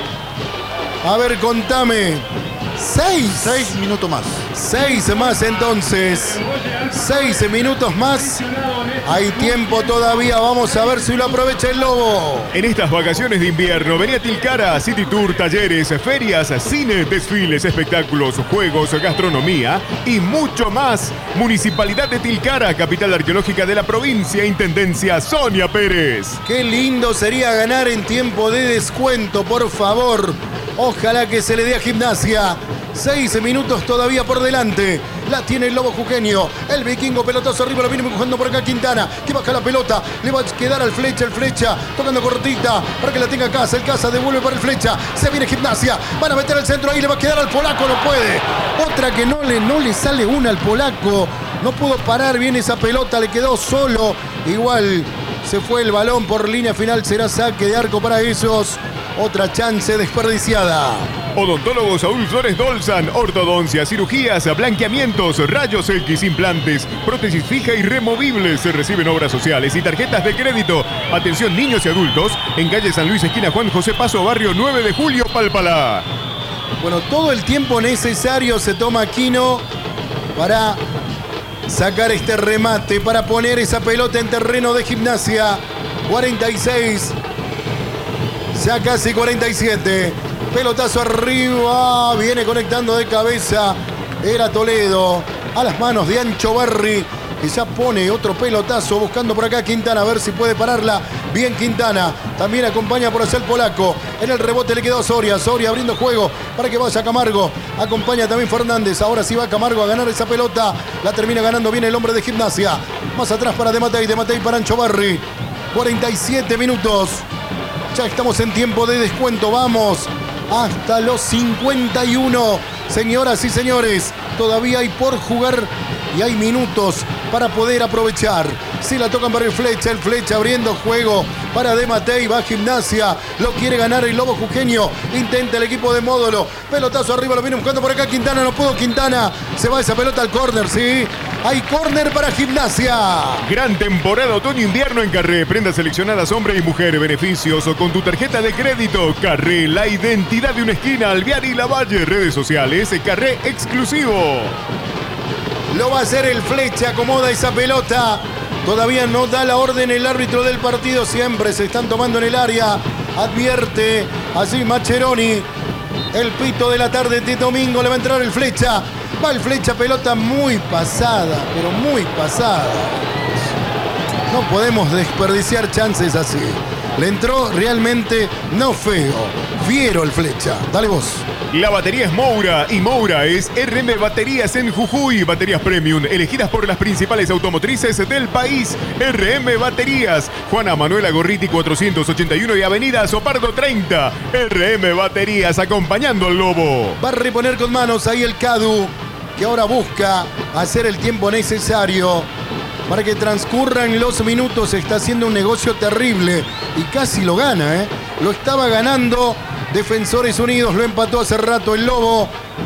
A ver, contame. Seis. Seis minutos más. Seis más entonces. Seis minutos más. Hay tiempo todavía. Vamos a ver si lo aprovecha el Lobo. En estas vacaciones de invierno, venía Tilcara, City Tour, talleres, ferias, cine, desfiles, espectáculos, juegos, gastronomía y mucho más. Municipalidad de Tilcara, capital arqueológica de la provincia, Intendencia Sonia Pérez. Qué lindo sería ganar en tiempo de descuento, por favor. Ojalá que se le dé a Gimnasia. Seis minutos todavía por delante. La tiene el Lobo jujeño. El vikingo, pelotazo arriba, lo viene empujando por acá Quintana, que baja la pelota. Le va a quedar al Flecha, el Flecha, tocando cortita para que la tenga Casa. El Casa devuelve para el Flecha. Se viene Gimnasia. Van a meter el centro ahí, le va a quedar al polaco, no puede. Otra que no le, no le sale una al polaco. No pudo parar bien esa pelota, le quedó solo. Igual se fue el balón por línea final. Será saque de arco para esos. Otra chance desperdiciada. Odontólogos Saúl Flores Dolzan, ortodoncia, cirugías, blanqueamientos, rayos X, implantes, prótesis fija y removible. Se reciben obras sociales y tarjetas de crédito. Atención niños y adultos, en calle San Luis, esquina Juan José Paso, barrio nueve de julio, Palpalá. Bueno, todo el tiempo necesario se toma Aquino para sacar este remate, para poner esa pelota en terreno de Gimnasia. cuarenta y seis. Ya casi cuarenta y siete. Pelotazo arriba. Viene conectando de cabeza. Era Toledo. A las manos de Ancho Barri, que ya pone otro pelotazo buscando por acá Quintana a ver si puede pararla. Bien Quintana, también acompaña por hacer polaco. En el rebote le quedó Soria. Soria abriendo juego para que vaya Camargo. Acompaña también Fernández. Ahora sí va Camargo a ganar esa pelota. La termina ganando bien el hombre de Gimnasia. Más atrás para De Matei. De Matei para Ancho Barri. cuarenta y siete minutos. Ya estamos en tiempo de descuento. Vamos hasta los cincuenta y uno. Señoras y señores, todavía hay por jugar y hay minutos para poder aprovechar. Si la tocan para el Flecha, el Flecha abriendo juego para De Matei, va a Gimnasia, lo quiere ganar el Lobo Jujeño, intenta el equipo de Módulo, pelotazo arriba, lo viene buscando por acá Quintana, no pudo Quintana, se va esa pelota al córner, sí, hay córner para Gimnasia. Gran temporada otoño-invierno en Carré, prendas seleccionadas hombre y mujer, beneficios o con tu tarjeta de crédito. Carré, la identidad de una esquina, Alvear y Lavalle, redes sociales, Carré exclusivo. Lo va a hacer el Flecha, acomoda esa pelota. Todavía no da la orden el árbitro del partido. Siempre se están tomando en el área. Advierte así Mascheroni. El pito de la tarde de domingo. Le va a entrar el Flecha. Va el Flecha, pelota muy pasada, pero muy pasada. No podemos desperdiciar chances así. Le entró realmente no feo. Fiero el Flecha. Dale vos. La batería es Moura y Moura es R M Baterías en Jujuy. Baterías premium elegidas por las principales automotrices del país. R M Baterías. Juana Manuela Gorriti cuatrocientos ochenta y uno y Avenida Sopardo treinta. R M Baterías acompañando al Lobo. Va a reponer con manos ahí el Cadu, que ahora busca hacer el tiempo necesario para que transcurran los minutos. Está haciendo un negocio terrible y casi lo gana, ¿eh? Lo estaba ganando Defensores Unidos, lo empató hace rato el Lobo.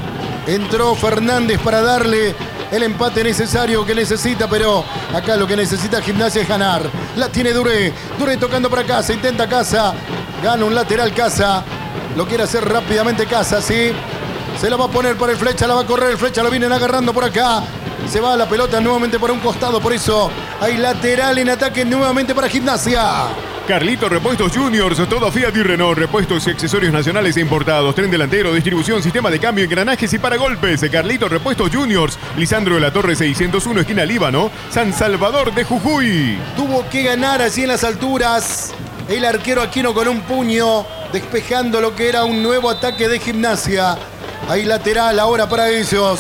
Entró Fernández para darle el empate necesario que necesita, pero acá lo que necesita Gimnasia es ganar. La tiene Duré, Duré tocando para Casa, intenta Casa, gana un lateral Casa, lo quiere hacer rápidamente Casa, ¿sí? Se la va a poner para el Flecha, la va a correr el Flecha, lo vienen agarrando por acá. Se va la pelota nuevamente por un costado, por eso hay lateral en ataque nuevamente para Gimnasia. Carlito Repuestos Juniors, todo Fiat y Renault, repuestos y accesorios nacionales e importados, tren delantero, distribución, sistema de cambio, engranajes y paragolpes. Carlito Repuestos Juniors, Lisandro de la Torre seiscientos uno, esquina Líbano, San Salvador de Jujuy. Tuvo que ganar así en las alturas el arquero Aquino con un puño, despejando lo que era un nuevo ataque de Gimnasia. Hay lateral ahora para ellos,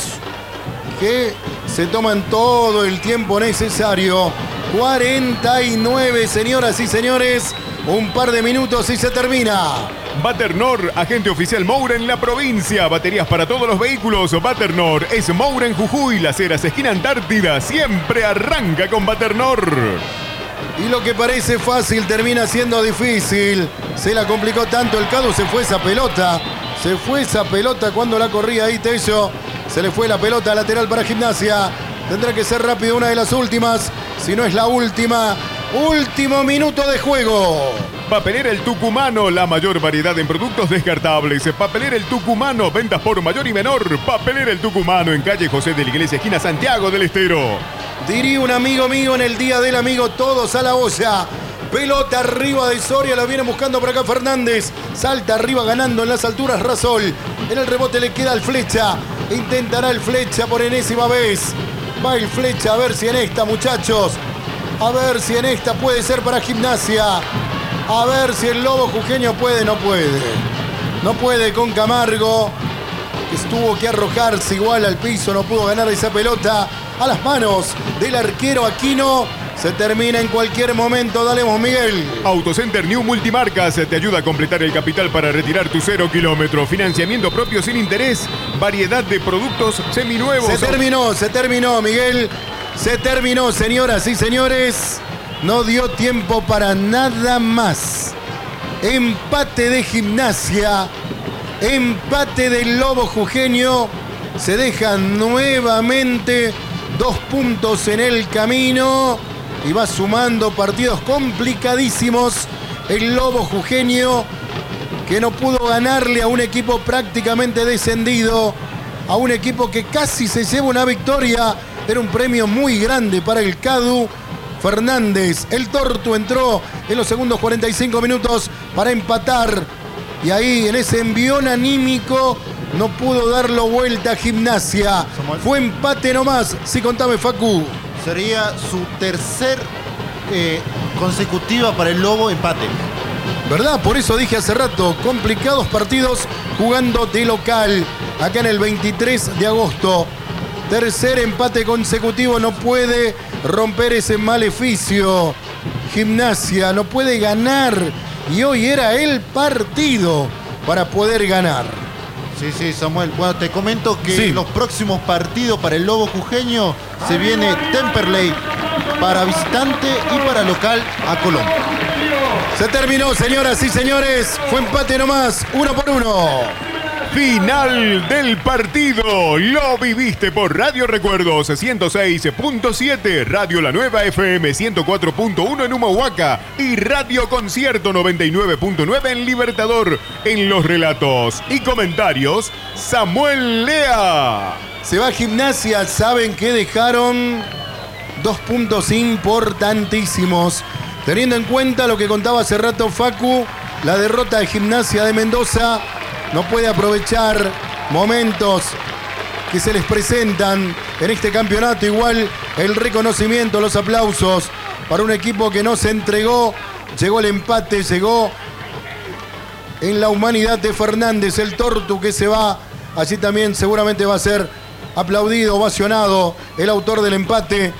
que se toman todo el tiempo necesario. cuarenta y nueve, señoras y señores. Un par de minutos y se termina. Baternor, agente oficial Moura en la provincia. Baterías para todos los vehículos. Baternor es Moura en Jujuy. Las Heras, esquina Antártida. Siempre arranca con Baternor. Y lo que parece fácil termina siendo difícil. Se la complicó tanto el Cadu. Se fue esa pelota. Se fue esa pelota cuando la corría ahí Tello. Se le fue la pelota lateral para Gimnasia. Tendrá que ser rápido, una de las últimas. Si no es la última. Último minuto de juego. Papelera El Tucumano, la mayor variedad en productos descartables. Papelera El Tucumano, ventas por mayor y menor. Papelera El Tucumano, en calle José de la Iglesia, esquina Santiago del Estero. Diría un amigo mío en el Día del Amigo, todos a la olla. Pelota arriba de Soria, la viene buscando por acá Fernández. Salta arriba ganando en las alturas Rasol. En el rebote le queda el Flecha. Intentará el Flecha por enésima vez. Va el Flecha, a ver si en esta, muchachos. A ver si en esta puede ser para Gimnasia. A ver si el Lobo Jujeño puede, no puede. No puede con Camargo. Estuvo que arrojarse igual al piso, no pudo ganar esa pelota. A las manos del arquero Aquino. Se termina en cualquier momento. Dale vos, Miguel. Autocenter New Multimarcas te ayuda a completar el capital para retirar tu cero kilómetro. Financiamiento propio sin interés. Variedad de productos seminuevos. Se terminó, se terminó, Miguel. Se terminó, señoras y señores. No dio tiempo para nada más. Empate de Gimnasia. Empate del Lobo Jujeño. Se dejan nuevamente dos puntos en el camino. Y va sumando partidos complicadísimos el Lobo Jujeño, que no pudo ganarle a un equipo prácticamente descendido, a un equipo que casi se lleva una victoria. Era un premio muy grande para el Cadu. Fernández, el Tortu, entró en los segundos cuarenta y cinco minutos para empatar. Y ahí, en ese envión anímico, no pudo darlo vuelta a Gimnasia. Fue empate nomás. Sí, contame, Facu. Sería su tercer eh, consecutiva para el Lobo, empate. ¿Verdad? Por eso dije hace rato, complicados partidos jugando de local, acá en el veintitrés de agosto. Tercer empate consecutivo, no puede romper ese maleficio. Gimnasia no puede ganar y hoy era el partido para poder ganar. Sí, sí, Samuel. Bueno, te comento que sí. los próximos partidos para el Lobo jujeño se viene Temperley para visitante y para local a Colón. Se terminó, señoras y señores. Fue empate nomás, uno por uno. Final del partido. Lo viviste por Radio Recuerdos ciento seis punto siete, Radio La Nueva F M ciento cuatro punto uno en Humahuaca y Radio Concierto noventa y nueve punto nueve en Libertador. En los relatos y comentarios, Samuel Lea. Se va a Gimnasia, saben que dejaron dos puntos importantísimos. Teniendo en cuenta lo que contaba hace rato Facu, la derrota de Gimnasia de Mendoza. No puede aprovechar momentos que se les presentan en este campeonato. Igual el reconocimiento, los aplausos para un equipo que no se entregó. Llegó el empate, llegó en la humanidad de Fernández, el Tortu que se va. Allí también seguramente va a ser aplaudido, ovacionado el autor del empate.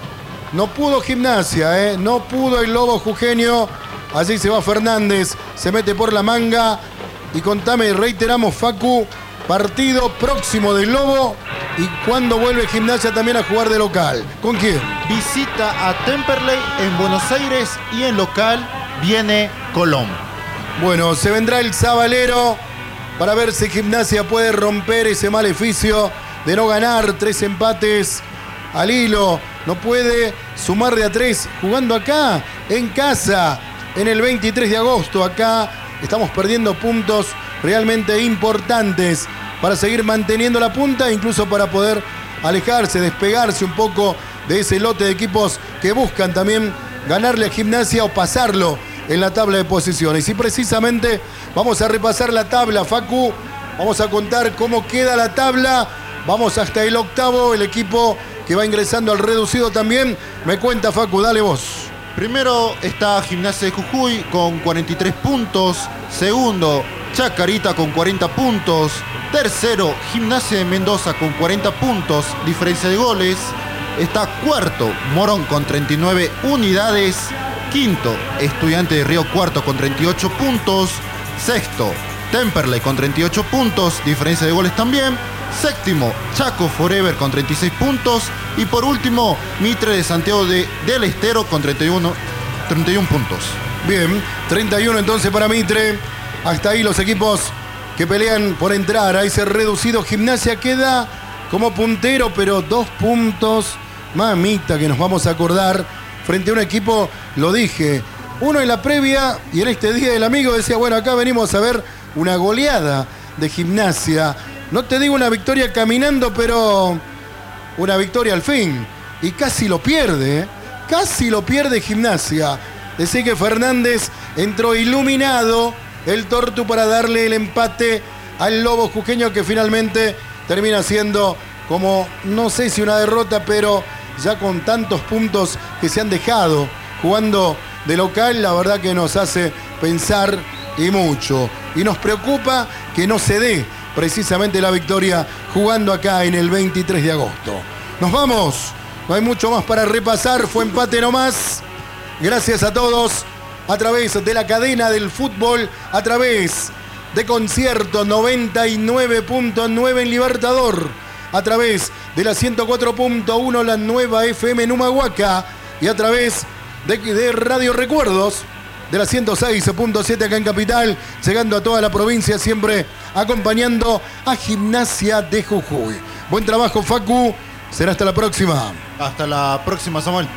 No pudo Gimnasia, ¿eh? No pudo el Lobo jujeño. Allí se va Fernández, se mete por la manga. Y contame, reiteramos, Facu, partido próximo del Lobo y cuando vuelve Gimnasia también a jugar de local. ¿Con quién? Visita a Temperley en Buenos Aires y en local viene Colón. Bueno, se vendrá el Zabalero para ver si Gimnasia puede romper ese maleficio de no ganar tres empates al hilo. No puede sumar de a tres jugando acá, en casa, en el veintitrés de agosto, acá. Estamos perdiendo puntos realmente importantes para seguir manteniendo la punta, incluso para poder alejarse, despegarse un poco de ese lote de equipos que buscan también ganarle a Gimnasia o pasarlo en la tabla de posiciones. Y precisamente vamos a repasar la tabla, Facu. Vamos a contar cómo queda la tabla. Vamos hasta el octavo, el equipo que va ingresando al reducido también. Me cuenta, Facu, dale vos. Primero está Gimnasia de Jujuy con cuarenta y tres puntos. Segundo, Chacarita con cuarenta puntos. Tercero, Gimnasia de Mendoza con cuarenta puntos, diferencia de goles. Está cuarto, Morón con treinta y nueve unidades. Quinto, Estudiante de Río Cuarto con treinta y ocho puntos. Sexto, Temperley con treinta y ocho puntos, diferencia de goles también. Séptimo, Chaco Forever con treinta y seis puntos. Y por último, Mitre de Santiago de, del Estero con treinta y uno puntos. Bien, treinta y uno entonces para Mitre. Hasta ahí los equipos que pelean por entrar a ese reducido. Gimnasia queda como puntero, pero dos puntos. Mamita, que nos vamos a acordar frente a un equipo, lo dije, uno en la previa y en este Día del Amigo decía, bueno, acá venimos a ver una goleada de Gimnasia. No te digo una victoria caminando, pero una victoria al fin. Y casi lo pierde, ¿eh? Casi lo pierde Gimnasia. Decía que Fernández entró iluminado, el Tortu, para darle el empate al Lobo jujeño, que finalmente termina siendo como, no sé si una derrota, pero ya con tantos puntos que se han dejado jugando de local, la verdad que nos hace pensar y mucho. Y nos preocupa que no se dé precisamente la victoria jugando acá en el veintitrés de agosto. Nos vamos, no hay mucho más para repasar, fue empate nomás. Gracias a todos a través de la cadena del fútbol, a través de Concierto noventa y nueve punto nueve en Libertador, a través de la ciento cuatro punto uno La Nueva F M en Humahuaca y a través de, de Radio Recuerdos de la ciento seis punto siete acá en Capital, llegando a toda la provincia, siempre acompañando a Gimnasia de Jujuy. Buen trabajo, Facu. Será hasta la próxima. Hasta la próxima, Samuel.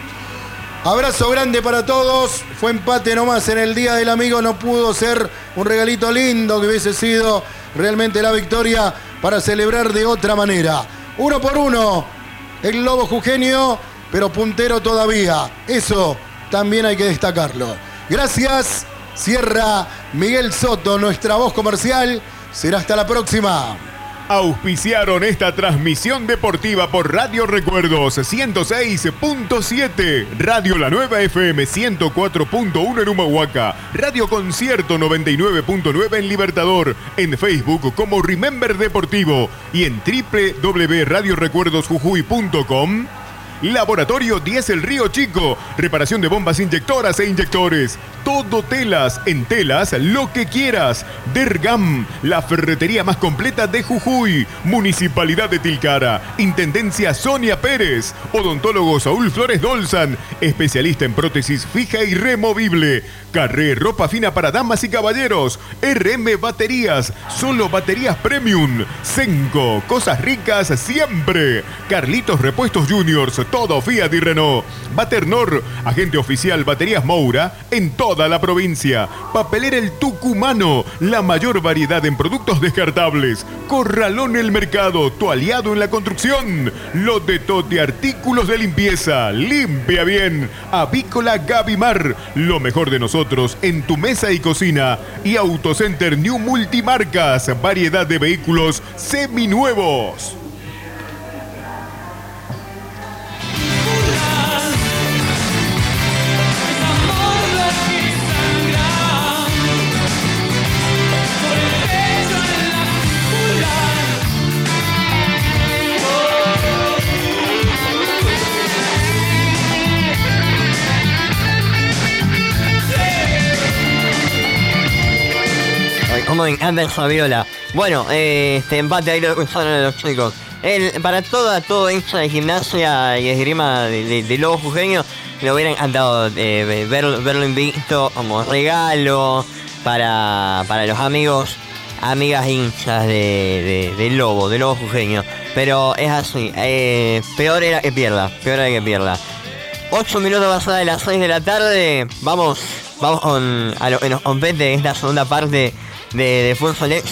Abrazo grande para todos. Fue empate nomás en el Día del Amigo. No pudo ser un regalito lindo que hubiese sido realmente la victoria para celebrar de otra manera. Uno por uno, el Lobo jujeño, pero puntero todavía. Eso también hay que destacarlo. Gracias. Cierra Miguel Soto, nuestra voz comercial. Será hasta la próxima. auspiciaron esta transmisión deportiva por Radio Recuerdos ciento seis punto siete, Radio La Nueva F M ciento cuatro punto uno en Humahuaca, Radio Concierto noventa y nueve punto nueve en Libertador, en Facebook como Remember Deportivo y en doble u doble u doble u punto radio recuerdos jujuy punto com. Laboratorio diez El Río Chico, reparación de bombas inyectoras e inyectores. Todo telas, en telas lo que quieras. Dergam, la ferretería más completa de Jujuy. Municipalidad de Tilcara, Intendencia Sonia Pérez. Odontólogo Saúl Flores Dolzan, especialista en prótesis fija y removible. Carré, ropa fina para damas y caballeros. R M Baterías, solo baterías premium. Senco, cosas ricas siempre. Carlitos Repuestos Juniors, todo Fiat y Renault. Baternor, agente oficial Baterías Moura en toda la provincia. Papelera El Tucumano, la mayor variedad en productos descartables. Corralón El Mercado, tu aliado en la construcción. Lote Tote, artículos de limpieza. Limpia bien. Avícola Gavimar, lo mejor de nosotros en tu mesa y cocina. Y Autocenter New Multimarcas, variedad de vehículos seminuevos. Como me encanta esa viola. Bueno, eh, este empate ahí lo escucharon los chicos. El, para toda, todo hincha de gimnasia y esgrima de, de, de Lobo Jujeño, me hubiera encantado eh, ver, verlo invicto como regalo para, para los amigos, amigas hinchas de, de, de Lobo, de Lobo Jujeño. Pero es así, eh, peor era que pierda, peor era que pierda. Ocho minutos pasadas de las seis de la tarde, vamos, vamos con a lo que nos compete esta segunda parte de, de Fútbol